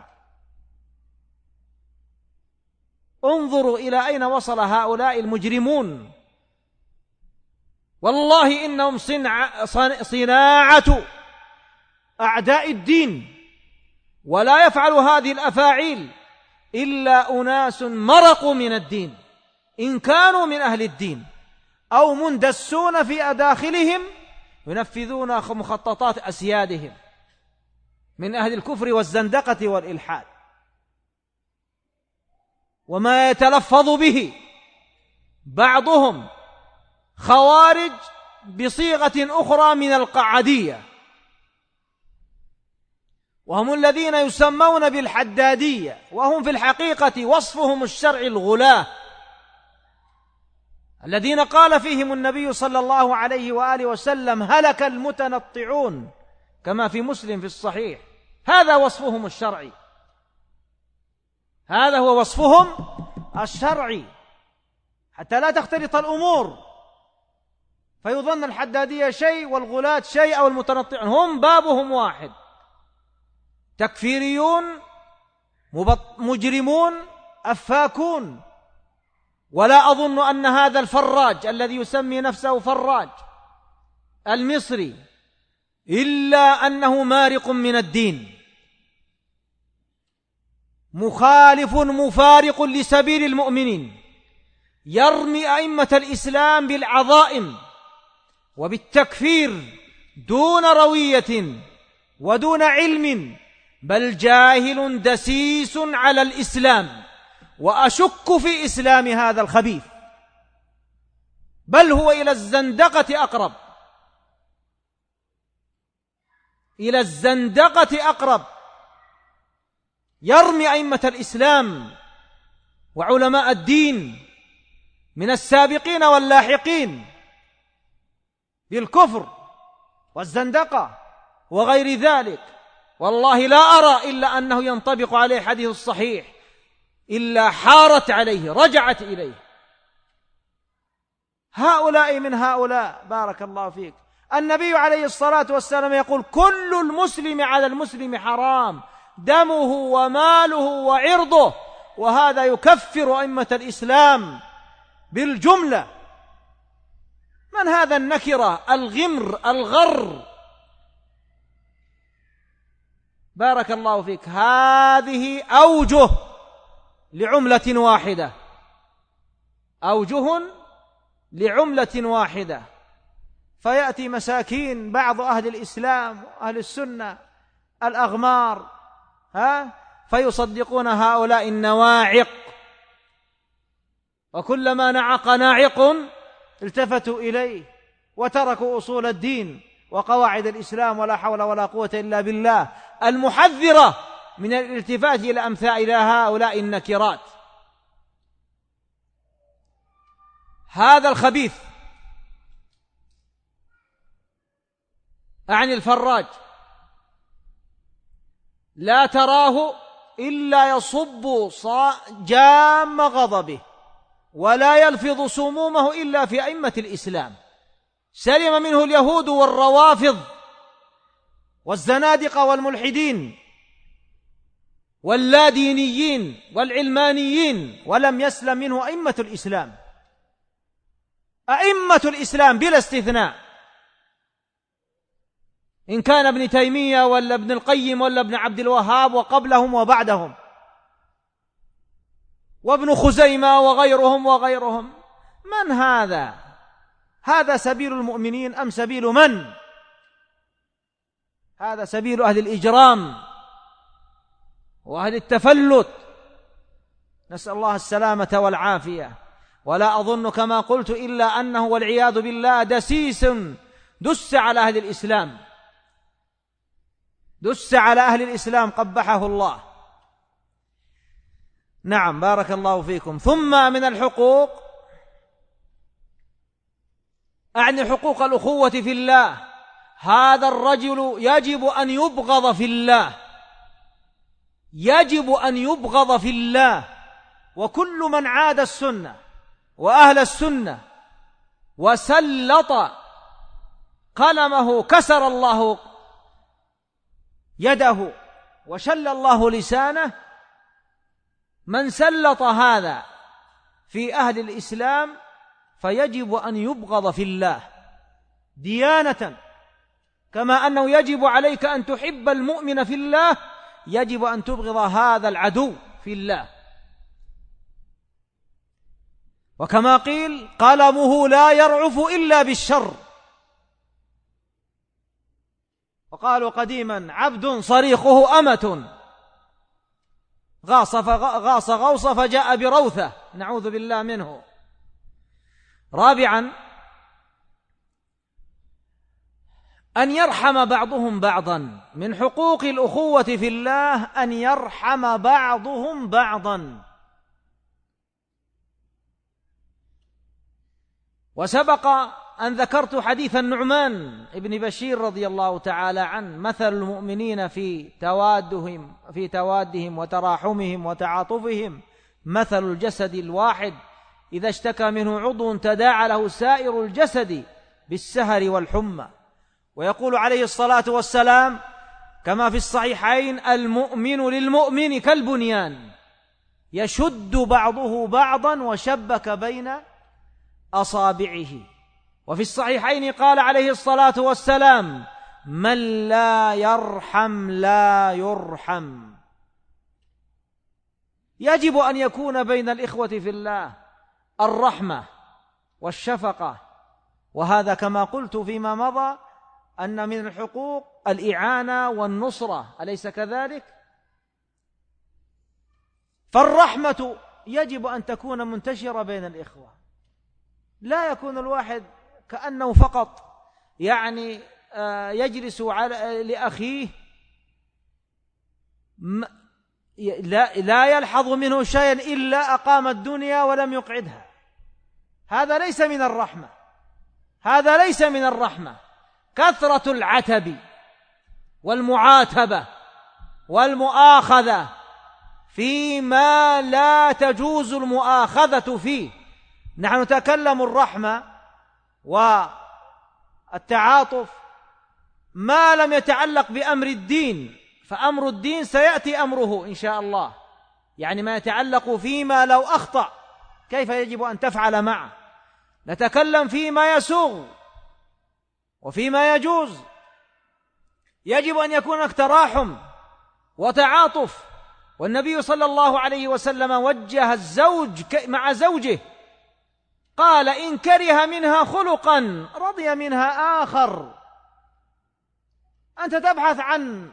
انظروا إلى أين وصل هؤلاء المجرمون. والله إنهم صناعة أعداء الدين، ولا يفعل هذه الأفاعيل إلا أناس مرقوا من الدين، إن كانوا من أهل الدين أو مندسون في أداخلهم ينفذون مخططات أسيادهم من أهل الكفر والزندقة والإلحاد. وما يتلفظ به بعضهم خوارج بصيغة أخرى من القعدية، وهم الذين يسمون بالحدادية، وهم في الحقيقة وصفهم الشرعي الغلاة الذين قال فيهم النبي صلى الله عليه وآله وسلم هلك المتنطعون، كما في مسلم في الصحيح. هذا وصفهم الشرعي، هذا هو وصفهم الشرعي، حتى لا تختلط الأمور فيظن الحدادية شيء والغلاة شيء أو المتنطعون، هم بابهم واحد، تكفيريون مجرمون أفاكون. ولا أظن أن هذا الفراج الذي يسمي نفسه فراج المصري إلا أنه مارق من الدين، مخالف مفارق لسبيل المؤمنين، يرمي أئمة الإسلام بالعظائم وبالتكفير دون روية ودون علم، بل جاهل دسيس على الإسلام، وأشك في إسلام هذا الخبيث، بل هو إلى الزندقة أقرب، إلى الزندقة أقرب. يرمي أئمة الإسلام وعلماء الدين من السابقين واللاحقين بالكفر والزندقة وغير ذلك. والله لا أرى إلا أنه ينطبق عليه حديث الصحيح إلا حارت عليه رجعت إليه. هؤلاء من هؤلاء بارك الله فيك. النبي عليه الصلاة والسلام يقول كل المسلم على المسلم حرام، دمه وماله وعرضه، وهذا يكفر أئمة الإسلام بالجملة. من هذا النكرة الغمر الغر؟ بارك الله فيك. هذه أوجه لعملة واحدة، أوجه لعملة واحدة، فيأتي مساكين بعض أهل الإسلام وأهل السنة الأغمار فيصدقون هؤلاء النواعق، وكلما نعق ناعق التفتوا إليه وتركوا أصول الدين وقواعد الإسلام، ولا حول ولا قوة إلا بالله، المحذرة من الالتفات إلى أمثال هؤلاء النكرات. هذا الخبيث أعني الفراج لا تراه إلا يصب جام غضبه ولا يلفظ سمومه إلا في أئمة الإسلام. سلم منه اليهود والروافض والزنادقة والملحدين واللادينيين والعلمانيين، ولم يسلم منه أئمة الإسلام، أئمة الإسلام بلا استثناء، إن كان ابن تيمية ولا ابن القيم ولا ابن عبد الوهاب وقبلهم وبعدهم وابن خزيمة وغيرهم. من هذا؟ هذا سبيل المؤمنين أم سبيل من؟ هذا سبيل أهل الإجرام وأهل التفلت، نسأل الله السلامة والعافية. ولا أظن كما قلت إلا أنه والعياذ بالله دسيس دس على أهل الإسلام، دس على أهل الإسلام قبحه الله. نعم بارك الله فيكم. ثم من الحقوق أعني حقوق الأخوة في الله، هذا الرجل يجب أن يبغض في الله، يجب أن يبغض في الله. وكل من عاد السنة وأهل السنة وسلط قلمه كسر الله يده وشل الله لسانه. من سلط هذا في أهل الإسلام فيجب أن يبغض في الله ديانة، كما أنه يجب عليك أن تحب المؤمن في الله، يجب أن تبغض هذا العدو في الله. وكما قيل: قلمه لا يرعف إلا بالشر. وقالوا قديما: عبد صريخه أمة، غاص غوص فجاء بروثة، نعوذ بالله منه. رابعا: أن يرحم بعضهم بعضا، من حقوق الأخوة في الله أن يرحم بعضهم بعضا. وسبق أن ذكرت حديث النعمان ابن بشير رضي الله تعالى عنه: مثل المؤمنين في توادهم وتراحمهم وتعاطفهم مثل الجسد الواحد إذا اشتكى منه عضو تداعى له سائر الجسد بالسهر والحمى. ويقول عليه الصلاة والسلام كما في الصحيحين: المؤمن للمؤمن كالبنيان يشد بعضه بعضا وشبك بين أصابعه. وفي الصحيحين قال عليه الصلاة والسلام: من لا يرحم لا يرحم. يجب أن يكون بين الإخوة في الله الرحمة والشفقة، وهذا كما قلت فيما مضى أن من الحقوق الإعانة والنصرة، أليس كذلك؟ فالرحمة يجب أن تكون منتشرة بين الإخوة، لا يكون الواحد كأنه فقط يجلس لأخيه لا يلحظ منه شيئا إلا أقام الدنيا ولم يقعدها. هذا ليس من الرحمة، هذا ليس من الرحمة. كثرة العتب والمعاتبة والمؤاخذة فيما لا تجوز المؤاخذة فيه. نحن نتكلم الرحمة والتعاطف ما لم يتعلق بأمر الدين، فأمر الدين سيأتي أمره إن شاء الله، يعني ما يتعلق فيما لو أخطأ كيف يجب أن تفعل معه. نتكلم فيما يسوغ وفيما يجوز. يجب أن يكون هناك تراحم وتعاطف. والنبي صلى الله عليه وسلم وجه الزوج مع زوجه، قال: إن كره منها خلقا رضي منها آخر. أنت تبحث عن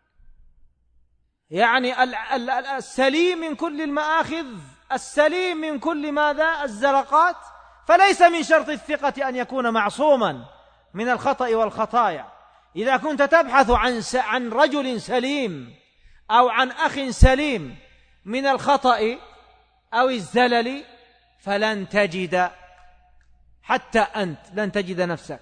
السليم من كل المآخذ، السليم من كل ماذا؟ الزلقات. فليس من شرط الثقة أن يكون معصوما من الخطأ والخطايا. إذا كنت تبحث عن رجل سليم أو عن أخ سليم من الخطأ أو الزلل فلن تجد، حتى أنت لن تجد نفسك.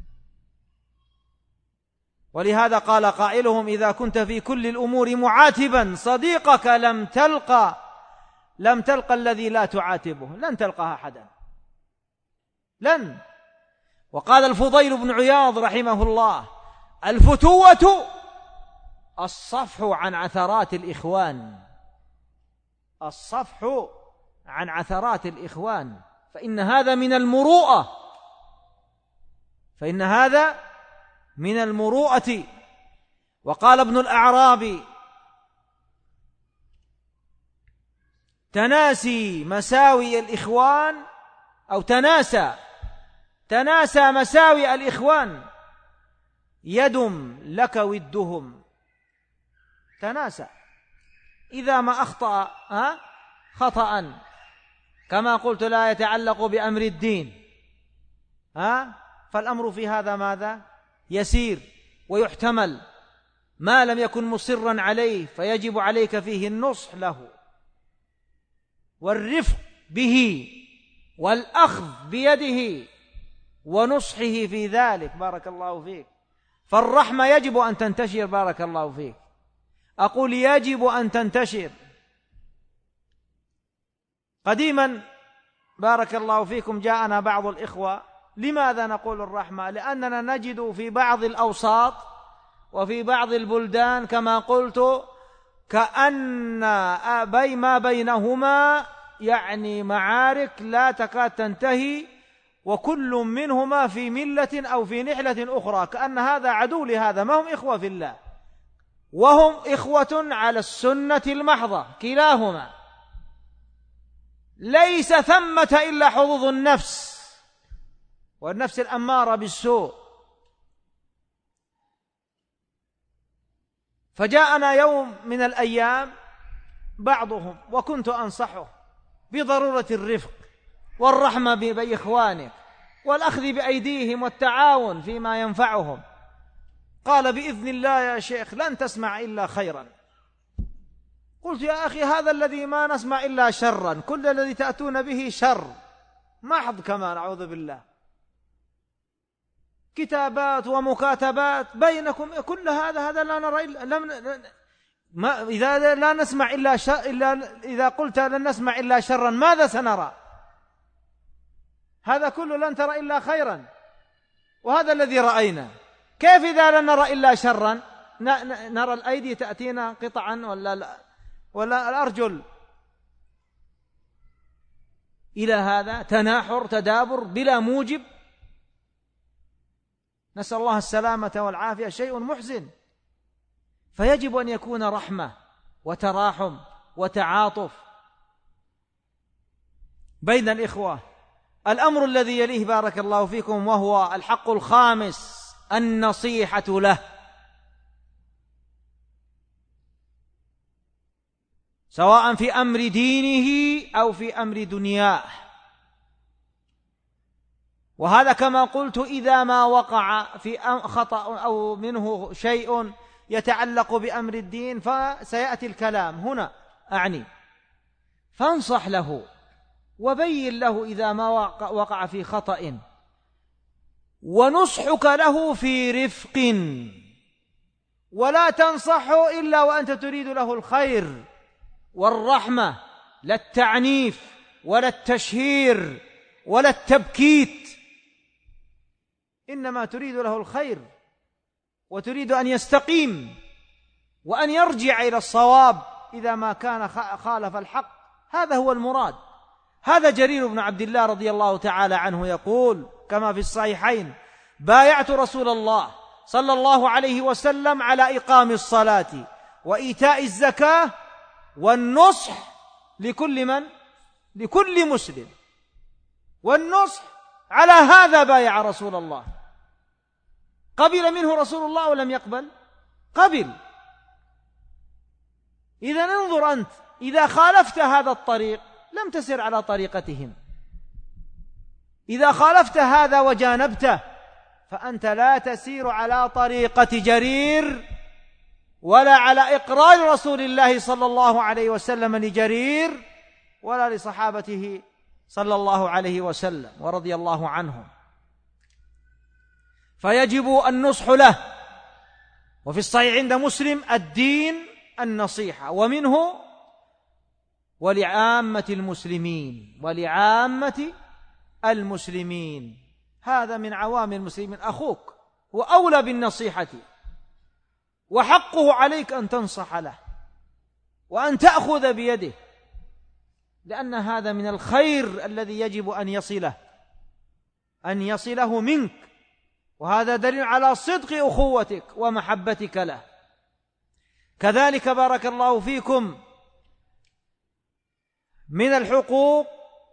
ولهذا قال قائلهم: إذا كنت في كل الأمور معاتبا صديقك لم تلقى الذي لا تعاتبه، لن تلقى أحدا، لن. وقال الفضيل بن عياض رحمه الله: الفتوة الصفح عن عثرات الإخوان، الصفح عن عثرات الإخوان، فإن هذا من المروءة، فإن هذا من المروءة. وقال ابن الأعرابي: تناسي مساوي الإخوان، أو تناسى مساوي الإخوان يدم لك ودهم. تناسى إذا ما أخطأ خطأ كما قلت لا يتعلق بأمر الدين، فالأمر في هذا ماذا؟ يسير ويحتمل، ما لم يكن مصرا عليه فيجب عليك فيه النصح له والرفق به والأخذ بيده ونصحه في ذلك. بارك الله فيك. فالرحمة يجب أن تنتشر. بارك الله فيك. أقول يجب أن تنتشر. قديما بارك الله فيكم جاءنا بعض الإخوة. لماذا نقول الرحمة؟ لأننا نجد في بعض الأوساط وفي بعض البلدان كما قلت كأن ما بينهما يعني معارك لا تكاد تنتهي، وكل منهما في ملة أو في نحلة أخرى، كأن هذا عدو لهذا، ما هم إخوة في الله، وهم إخوة على السنة المحضة كلاهما. ليس ثمة إلا حظوظ النفس، والنفس الأمارة بالسوء. فجاءنا يوم من الأيام بعضهم وكنت أنصحه بضرورة الرفق والرحمة بإخوانك والأخذ بأيديهم والتعاون فيما ينفعهم. قال: بإذن الله يا شيخ لن تسمع إلا خيرا. قلت: يا أخي هذا الذي ما نسمع إلا شرا، كل الذي تأتون به شر محض، كما نعوذ بالله، كتابات ومكاتبات بينكم، كل هذا لا نرى إلا إذا لا نسمع إلا إذا قلت لن نسمع إلا شرا ماذا سنرى؟ هذا كله لن ترى إلا خيرا، وهذا الذي رأينا. كيف إذا لن نرى إلا شرا؟ نرى الأيدي تأتينا قطعا ولا الأرجل. إلى هذا تناحر تدابر بلا موجب، نسأل الله السلامة والعافية، شيء محزن. فيجب أن يكون رحمة وتراحم وتعاطف بين الإخوة. الأمر الذي يليه بارك الله فيكم وهو الحق الخامس: النصيحة له، سواء في أمر دينه أو في أمر دنياه. وهذا كما قلت إذا ما وقع في خطأ أو منه شيء يتعلق بأمر الدين فسيأتي الكلام هنا أعني، فانصح له وبين له إذا ما وقع في خطأ، ونصحك له في رفق، ولا تنصحه إلا وأنت تريد له الخير والرحمة، لا التعنيف ولا التشهير ولا التبكيت، إنما تريد له الخير وتريد أن يستقيم وأن يرجع إلى الصواب إذا ما كان خالف الحق. هذا هو المراد. هذا جرير بن عبد الله رضي الله تعالى عنه يقول كما في الصحيحين: بايعت رسول الله صلى الله عليه وسلم على إقام الصلاة وإيتاء الزكاة والنصح لكل مسلم. والنصح على هذا بايع رسول الله. قبل منه رسول الله ولم يقبل؟ قبل. إذا انظر أنت، إذا خالفت هذا الطريق لم تسر على طريقتهم، إذا خالفت هذا وجانبته فأنت لا تسير على طريقة جرير ولا على إقرار رسول الله صلى الله عليه وسلم لجرير ولا لصحابته صلى الله عليه وسلم ورضي الله عنهم. فيجب النصح له. وفي الصحيح عند مسلم: الدين النصيحة، ومنه ولعامة المسلمين. هذا من عوام المسلمين. أخوك وأولى بالنصيحة، وحقه عليك أن تنصح له وأن تأخذ بيده، لأن هذا من الخير الذي يجب أن يصله منك، وهذا دليل على صدق أخوتك ومحبتك له. كذلك بارك الله فيكم من الحقوق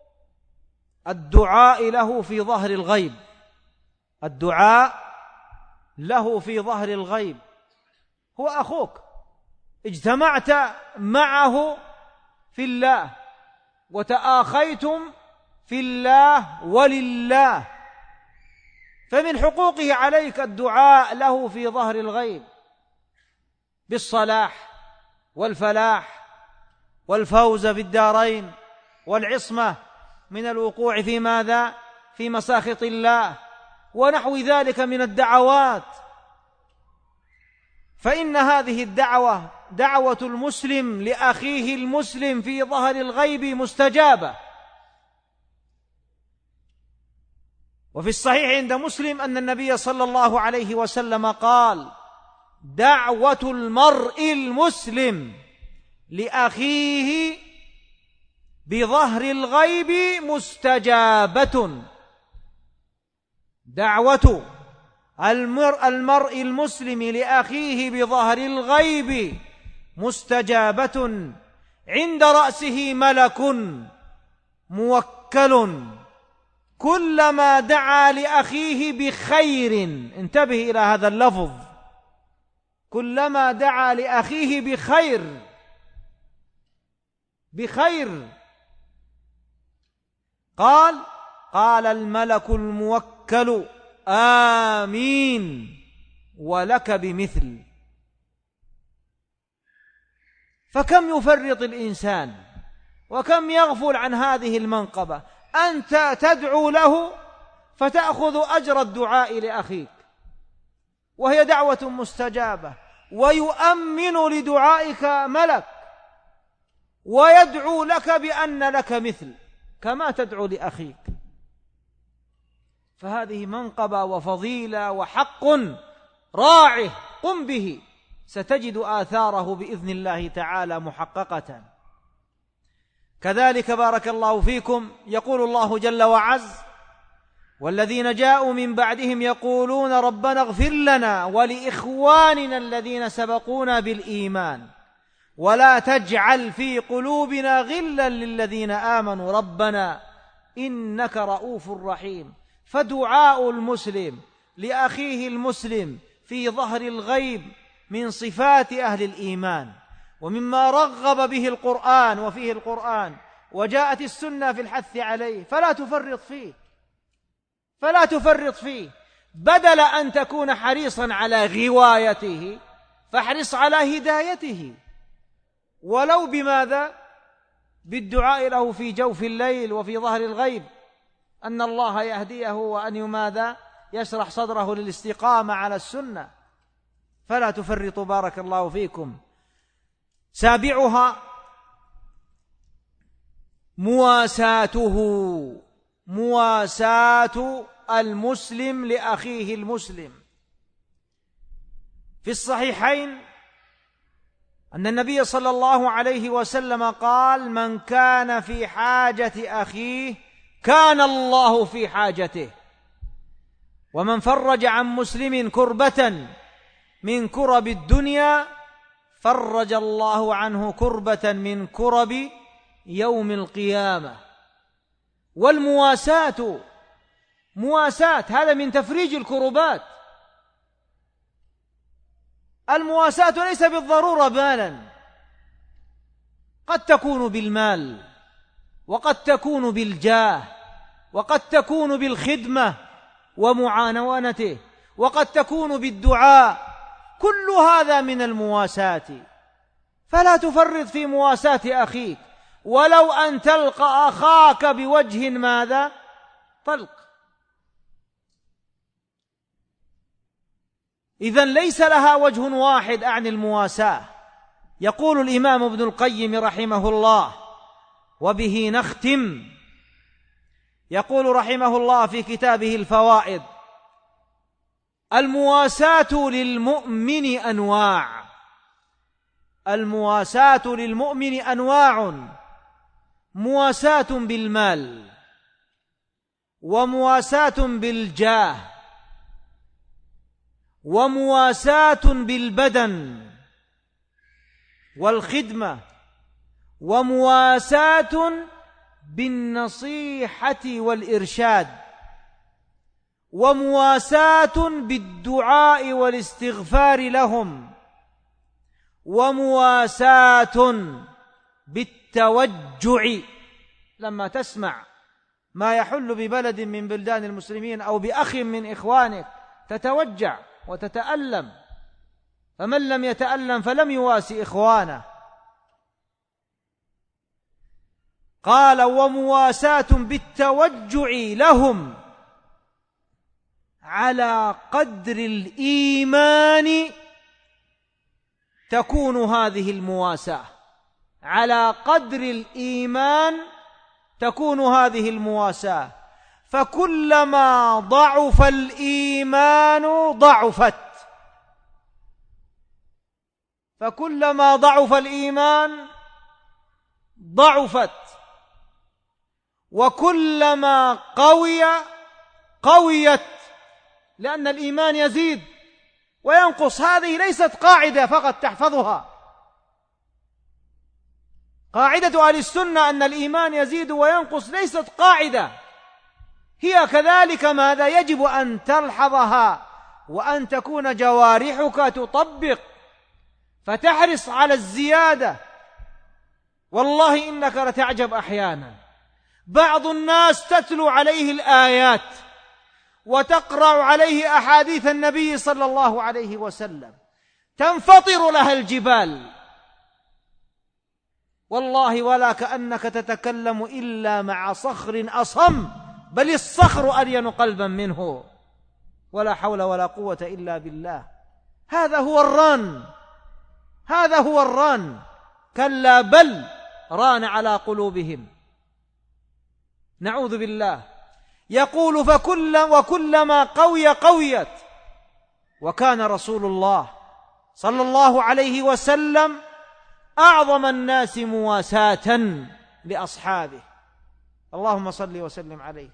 الدعاء له في ظهر الغيب. الدعاء له في ظهر الغيب. هو أخوك، اجتمعت معه في الله وتآخيتم في الله ولله، فمن حقوقه عليك الدعاء له في ظهر الغيب بالصلاح والفلاح والفوز بالدارين والعصمة من الوقوع في ماذا؟ في مساخط الله ونحو ذلك من الدعوات، فإن هذه الدعوة دعوة المسلم لأخيه المسلم في ظهر الغيب مستجابة. وفي الصحيح عند مسلم أن النبي صلى الله عليه وسلم قال: دعوة المرء المسلم لأخيه بظهر الغيب مستجابة. دعوة المرء المسلم لأخيه بظهر الغيب مستجابة، عند رأسه ملك موكل كلما دعا لأخيه بخير. انتبه إلى هذا اللفظ: كلما دعا لأخيه بخير قال الملك الموكل: آمين ولك بمثل. فكم يفرط الإنسان وكم يغفل عن هذه المنقبة، أنت تدعو له فتأخذ أجر الدعاء لأخيك، وهي دعوة مستجابة، ويؤمن لدعائك ملك ويدعو لك بأن لك مثل كما تدعو لأخيك. فهذه منقبة وفضيلة وحق راعه، قم به، ستجد آثاره بإذن الله تعالى محققة. كذلك بارك الله فيكم يقول الله جل وعز: والذين جاءوا من بعدهم يقولون ربنا اغفر لنا ولإخواننا الذين سبقونا بالإيمان ولا تجعل في قلوبنا غلا للذين آمنوا ربنا إنك رؤوف رحيم. فدعاء المسلم لأخيه المسلم في ظهر الغيب من صفات أهل الإيمان، ومما رغب به القرآن وفيه القرآن وجاءت السنة في الحث عليه، فلا تفرط فيه. بدل أن تكون حريصا على غوايته فاحرص على هدايته، ولو بماذا؟ بالدعاء له في جوف الليل وفي ظهر الغيب أن الله يهديه وأن ماذا؟ يشرح صدره للاستقامة على السنة. فلا تفرطوا بارك الله فيكم. سابعها مواساة المسلم لأخيه المسلم. في الصحيحين أن النبي صلى الله عليه وسلم قال: من كان في حاجة أخيه كان الله في حاجته، ومن فرج عن مسلم كربة من كرب الدنيا فرج الله عنه كربة من كرب يوم القيامة. والمواساة هذا من تفريج الكربات. المواساة ليس بالضرورة مالا، قد تكون بالمال، وقد تكون بالجاه، وقد تكون بالخدمة ومعاونته، وقد تكون بالدعاء، كل هذا من المواساة. فلا تفرط في مواساة أخيك، ولو أن تلقى أخاك بوجه ماذا؟ طلق. إذن ليس لها وجه واحد عن المواساة. يقول الإمام ابن القيم رحمه الله، وبه نختم، يقول رحمه الله في كتابه الفوائد: المواساة للمؤمن أنواع. المواساة للمؤمن أنواع: مواساة بالمال، ومواساة بالجاه، ومواساة بالبدن والخدمة، ومواساة بالنصيحة والإرشاد، ومواساة بالدعاء والاستغفار لهم، ومواساة بالتوجع. لما تسمع ما يحل ببلد من بلدان المسلمين أو بأخ من إخوانك تتوجع وتتألم، فمن لم يتألم فلم يواسي إخوانه. قال: ومواساة بالتوجع لهم على قدر الإيمان تكون هذه المواساة، على قدر الإيمان تكون هذه المواساة. فكلما ضعف الإيمان فكلما ضعف الإيمان ضعفت، وكلما قويت، لأن الإيمان يزيد وينقص. هذه ليست قاعدة فقط تحفظها. قاعدة أهل السنة أن الإيمان يزيد وينقص ليست قاعدة، هي كذلك ماذا يجب أن تلحظها، وأن تكون جوارحك تطبق فتحرص على الزيادة. والله إنك لتعجب أحيانا، بعض الناس تتلو عليه الآيات وتقرأ عليه أحاديث النبي صلى الله عليه وسلم تنفطر لها الجبال، والله ولا كأنك تتكلم إلا مع صخر أصم، بل الصخر ألين قلبا منه. ولا حول ولا قوة إلا بالله. هذا هو الران. كلا بل ران على قلوبهم. نعوذ بالله. يقول وكلما قويت. وكان رسول الله صلى الله عليه وسلم أعظم الناس مواساة لأصحابه، اللهم صل وسلم عليه،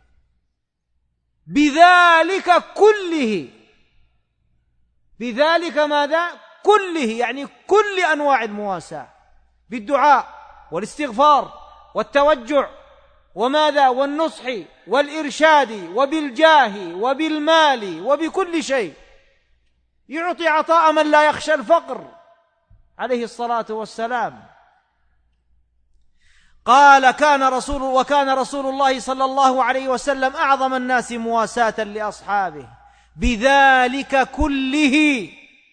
بذلك ماذا؟ كله، يعني كل أنواع المواساة، بالدعاء والاستغفار والتوجع وماذا؟ والنصح والإرشاد وبالجاه وبالمال وبكل شيء. يعطي عطاء من لا يخشى الفقر عليه الصلاة والسلام. قال وكان رسول الله صلى الله عليه وسلم أعظم الناس مواساة لأصحابه بذلك كله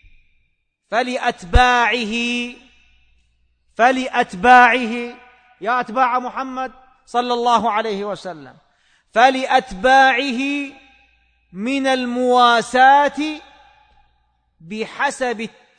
فلأتباعه يا أتباع محمد صلى الله عليه وسلم، فلأتباعه من المواساة بحسب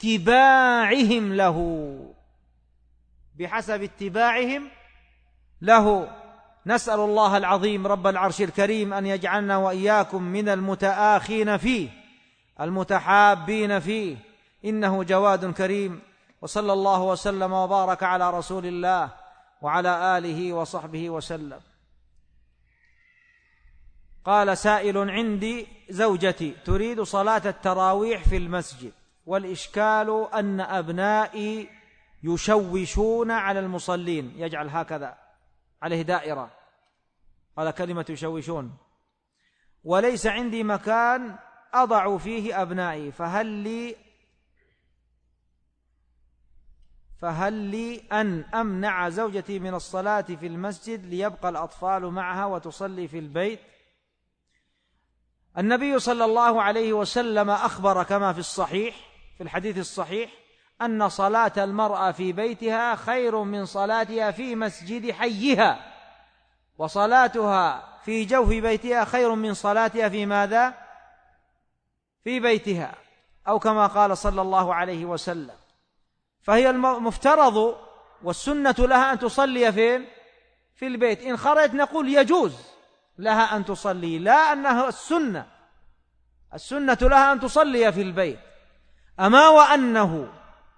اتباعهم له. نسأل الله العظيم رب العرش الكريم أن يجعلنا وإياكم من المتآخين فيه المتحابين فيه، إنه جواد كريم. وصلى الله وسلم وبارك على رسول الله وعلى آله وصحبه وسلم. قال سائل: عندي زوجتي تريد صلاة التراويح في المسجد، والإشكال أن أبنائي يشوشون على المصلين، يجعل هكذا عليه دائرة، قال كلمة يشوشون، وليس عندي مكان أضع فيه أبنائي، فهل لي أن أمنع زوجتي من الصلاة في المسجد ليبقى الأطفال معها وتصلي في البيت؟ النبي صلى الله عليه وسلم أخبر كما في الصحيح في الحديث الصحيح أن صلاة المرأة في بيتها خير من صلاتها في مسجد حيها، وصلاتها في جوف بيتها خير من صلاتها في ماذا؟ في بيتها، أو كما قال صلى الله عليه وسلم. فهي المفترض والسنة لها أن تصلي فين؟ في البيت. إن خرجت نقول يجوز لها أن تصلي، لا أنها السنة لها أن تصلي في البيت. أما وأنه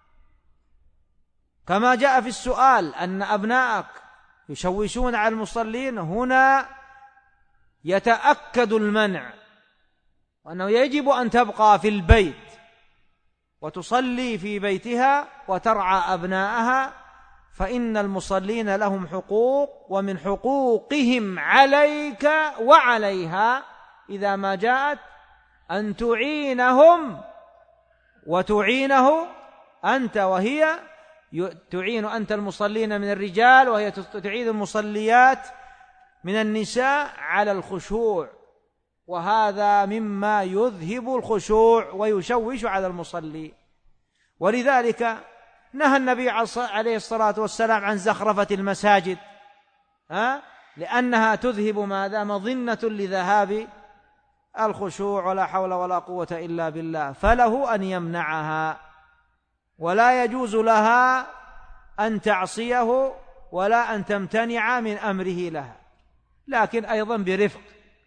كما جاء في السؤال أن أبنائك يشوشون على المصلين، هنا يتأكد المنع، وأنه يجب أن تبقى في البيت وتصلي في بيتها وترعى أبنائها، فإن المصلين لهم حقوق، ومن حقوقهم عليك وعليها إذا ما جاءت أن تعينهم وتعينه أنت، وهي تعين أنت المصلين من الرجال، وهي تعين المصليات من النساء على الخشوع، وهذا مما يذهب الخشوع ويشوش على المصلي. ولذلك نهى النبي عليه الصلاة والسلام عن زخرفة المساجد، لأنها تذهب ماذا؟ مظنة لذهاب الخشوع ولا حول ولا قوة إلا بالله، فله أن يمنعها، ولا يجوز لها أن تعصيه ولا أن تمتنع من أمره لها، لكن أيضا برفق،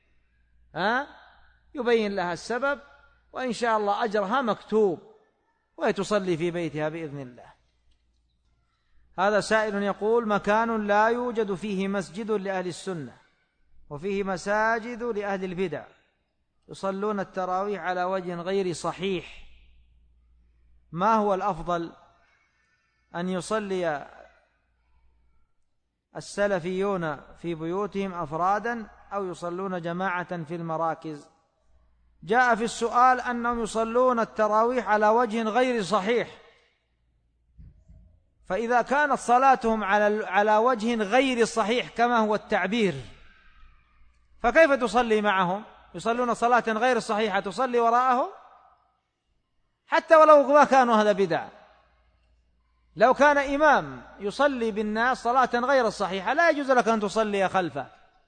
يبين لها السبب، وإن شاء الله أجرها مكتوب، وتصلي في بيتها بإذن الله. هذا سائل يقول: مكان لا يوجد فيه مسجد لأهل السنة وفيه مساجد لأهل البدع، يصلون التراويح على وجه غير صحيح، ما هو الأفضل، أن يصلي السلفيون في بيوتهم أفرادا أو يصلون جماعة في المراكز؟ جاء في السؤال أنهم يصلون التراويح على وجه غير صحيح، فإذا كانت صلاتهم على وجه غير صحيح كما هو التعبير، فكيف تصلي معهم؟ يصلون صلاة غير صحيحة تصلي وراءهم؟ حتى ولو ما كانوا هذا بدع. لو كان إمام يصلي بالناس صلاة غير صحيحة لا يجوز لك أن تصلي خلفه.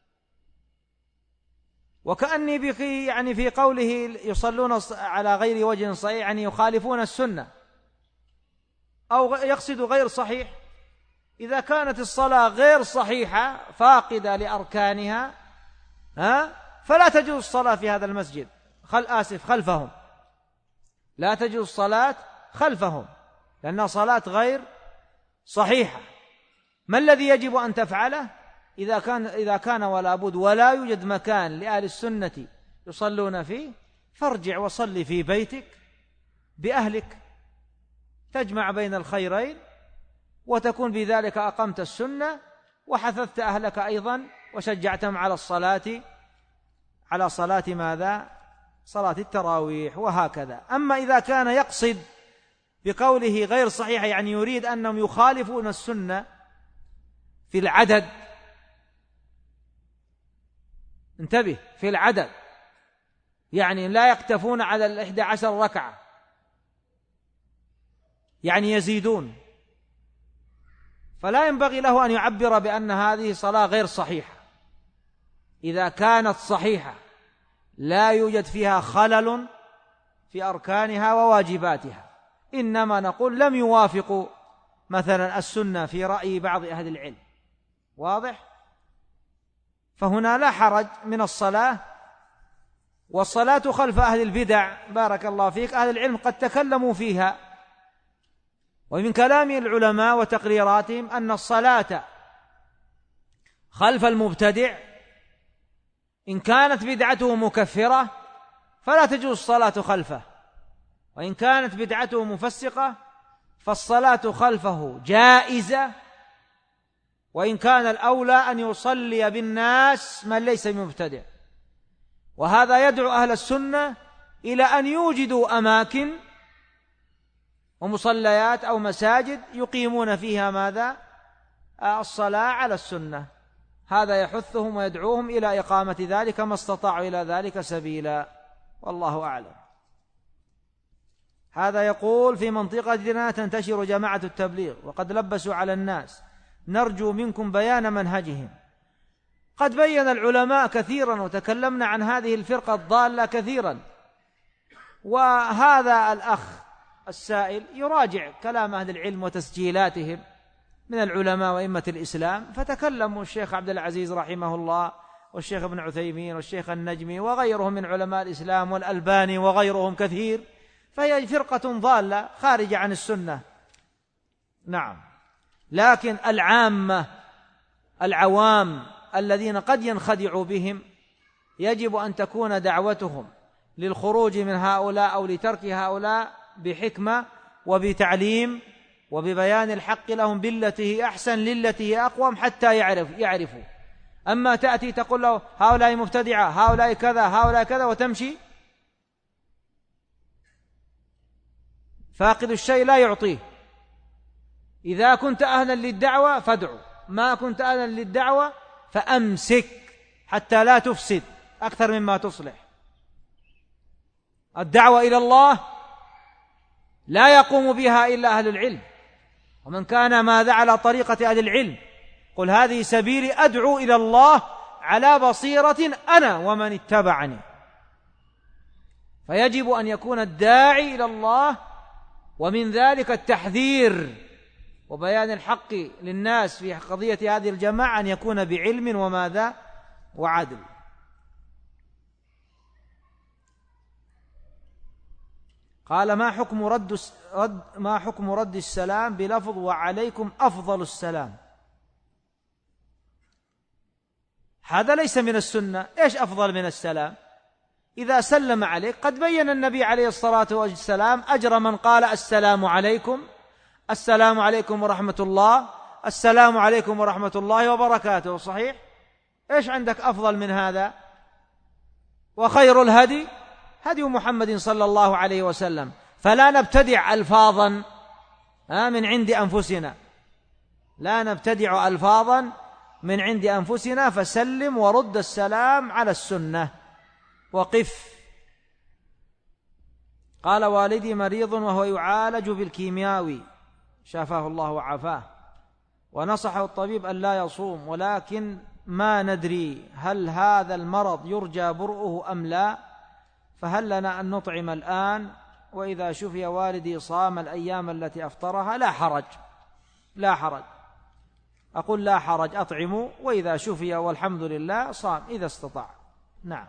وكأني يعني في قوله يصلون على غير وجه صحيح يعني يخالفون السنة أو يقصد غير صحيح. إذا كانت الصلاة غير صحيحة فاقدة لأركانها فلا تجوز الصلاة في هذا المسجد، خلفهم، لا تجوز الصلاة خلفهم لأنها صلاة غير صحيحة. ما الذي يجب أن تفعله؟ إذا كان ولا بد ولا يوجد مكان لأهل السنة يصلون فيه، فارجع وصلي في بيتك بأهلك، تجمع بين الخيرين، وتكون بذلك أقمت السنة وحثثت أهلك أيضا وشجعتهم على صلاة ماذا؟ صلاة التراويح. وهكذا. أما إذا كان يقصد بقوله غير صحيح يعني يريد أنهم يخالفون السنة في العدد، انتبه، في العدد، يعني لا يكتفون على 11 ركعة، يعني يزيدون، فلا ينبغي له أن يعبر بأن هذه صلاة غير صحيحة. إذا كانت صحيحة لا يوجد فيها خلل في أركانها وواجباتها، إنما نقول لم يوافقوا مثلا السنة في رأي بعض أهل العلم، واضح؟ فهنا لا حرج من الصلاة. والصلاة خلف أهل البدع بارك الله فيك، أهل العلم قد تكلموا فيها، ومن كلام العلماء وتقريراتهم أن الصلاة خلف المبتدع إن كانت بدعته مكفرة فلا تجوز الصلاة خلفه، وإن كانت بدعته مفسقة فالصلاة خلفه جائزة، وإن كان الأولى أن يصلي بالناس من ليس مبتدع. وهذا يدعو أهل السنة إلى أن يوجدوا أماكن ومصليات أو مساجد يقيمون فيها ماذا؟ الصلاة على السنة. هذا يحثهم ويدعوهم إلى إقامة ذلك ما استطاعوا إلى ذلك سبيلا، والله أعلم. هذا يقول: في منطقتنا تنتشر جماعة التبليغ وقد لبسوا على الناس، نرجو منكم بيان منهجهم. قد بين العلماء كثيرا وتكلمنا عن هذه الفرقة الضالة كثيرا، وهذا الأخ السائل يراجع كلام أهل العلم وتسجيلاتهم من العلماء وأئمة الإسلام، فتكلموا الشيخ عبد العزيز رحمه الله والشيخ ابن عثيمين والشيخ النجمي وغيرهم من علماء الإسلام والألباني وغيرهم كثير، فهي فرقة ضالة خارجة عن السنة. نعم، لكن العوام الذين قد ينخدع بهم يجب أن تكون دعوتهم للخروج من هؤلاء أو لترك هؤلاء بحكمة وبتعليم وببيان الحق لهم بالتي هي أحسن للتي هي أقوم حتى يعرفوا. أما تأتي تقول له هؤلاء مبتدعة، هؤلاء كذا، هؤلاء كذا، وتمشي، فاقد الشيء لا يعطيه. إذا كنت أهلا للدعوة فادعو، ما كنت أهلا للدعوة فأمسك حتى لا تفسد أكثر مما تصلح. الدعوة إلى الله لا يقوم بها إلا أهل العلم، ومن كان ماذا على طريقة أهل العلم، قل هذه سبيلي أدعو إلى الله على بصيرة أنا ومن اتبعني. فيجب أن يكون الداعي إلى الله ومن ذلك التحذير وبيان الحق للناس في قضية هذه الجماعة أن يكون بعلم وماذا وعدل. قال ما حكم رد السلام بلفظ وعليكم أفضل السلام؟ هذا ليس من السنة. إيش أفضل من السلام؟ إذا سلم عليك قد بين النبي عليه الصلاة والسلام أجر من قال السلام عليكم، السلام عليكم ورحمة الله، السلام عليكم ورحمة الله وبركاته. صحيح؟ إيش عندك أفضل من هذا؟ وخير الهدي هدي محمد صلى الله عليه وسلم. فلا نبتدع ألفاظا من عند أنفسنا، لا نبتدع ألفاظا من عند أنفسنا، فسلم ورد السلام على السنة وقف. قال والدي مريض وهو يعالج بالكيماوي شافاه الله وعافاه، ونصحه الطبيب أن لا يصوم، ولكن ما ندري هل هذا المرض يرجى برؤه أم لا، فهل لنا أن نطعم الآن؟ وإذا شفي والدي صام الأيام التي أفطرها؟ لا حرج، لا حرج. أقول لا حرج، أطعموا، وإذا شفي والحمد لله صام إذا استطاع. نعم.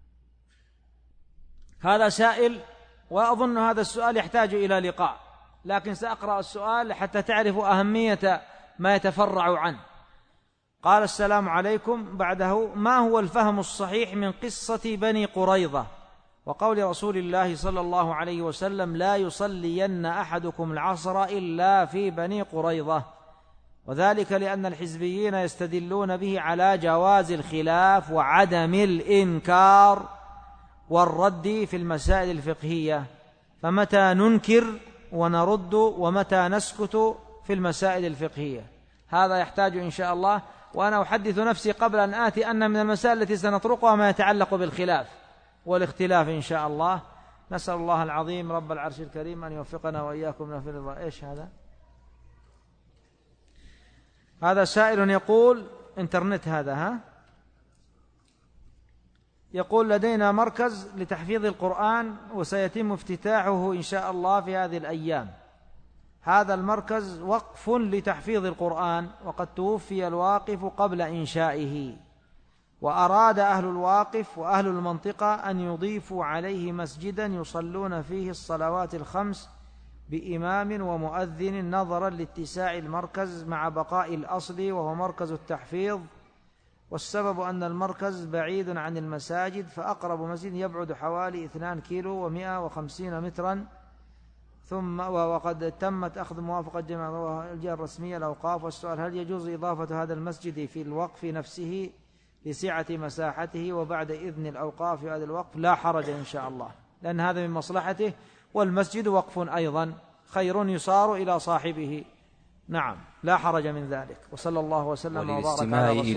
هذا سائل، وأظن هذا السؤال يحتاج إلى لقاء، لكن سأقرأ السؤال حتى تعرفوا أهمية ما يتفرع عنه. قال السلام عليكم، بعده ما هو الفهم الصحيح من قصة بني قريظة وقول رسول الله صلى الله عليه وسلم لا يصلين أحدكم العصر إلا في بني قريظة؟ وذلك لأن الحزبيين يستدلون به على جواز الخلاف وعدم الإنكار والرد في المسائل الفقهية، فمتى ننكر ونرد ومتى نسكت في المسائل الفقهية؟ هذا يحتاج إن شاء الله، وأنا أحدث نفسي قبل أن آتي أن من المسائل التي سنطرقها ما يتعلق بالخلاف والاختلاف إن شاء الله. نسأل الله العظيم رب العرش الكريم أن يوفقنا وإياكم في الرضا. إيش هذا؟ هذا سائل يقول إنترنت هذا يقول لدينا مركز لتحفيظ القرآن وسيتم افتتاحه إن شاء الله في هذه الأيام. هذا المركز وقف لتحفيظ القرآن، وقد توفي الواقف قبل إنشائه، وأراد أهل الواقف وأهل المنطقة أن يضيفوا عليه مسجدا يصلون فيه الصلوات الخمس بإمام ومؤذن، نظرا لاتساع المركز مع بقاء الأصل وهو مركز التحفيظ، والسبب أن المركز بعيد عن المساجد، فأقرب مسجد يبعد حوالي 2 كيلو و150 مترا، وقد تمت أخذ موافقة جميع الجهة الرسمية الأوقاف. والسؤال: هل يجوز إضافة هذا المسجد في الوقف نفسه لسعة مساحته وبعد إذن الأوقاف في هذا الوقف؟ لا حرج إن شاء الله، لأن هذا من مصلحته، والمسجد وقف أيضا خير يصار إلى صاحبه. نعم، لا حرج من ذلك. وصلى الله وسلم وبارك على رسول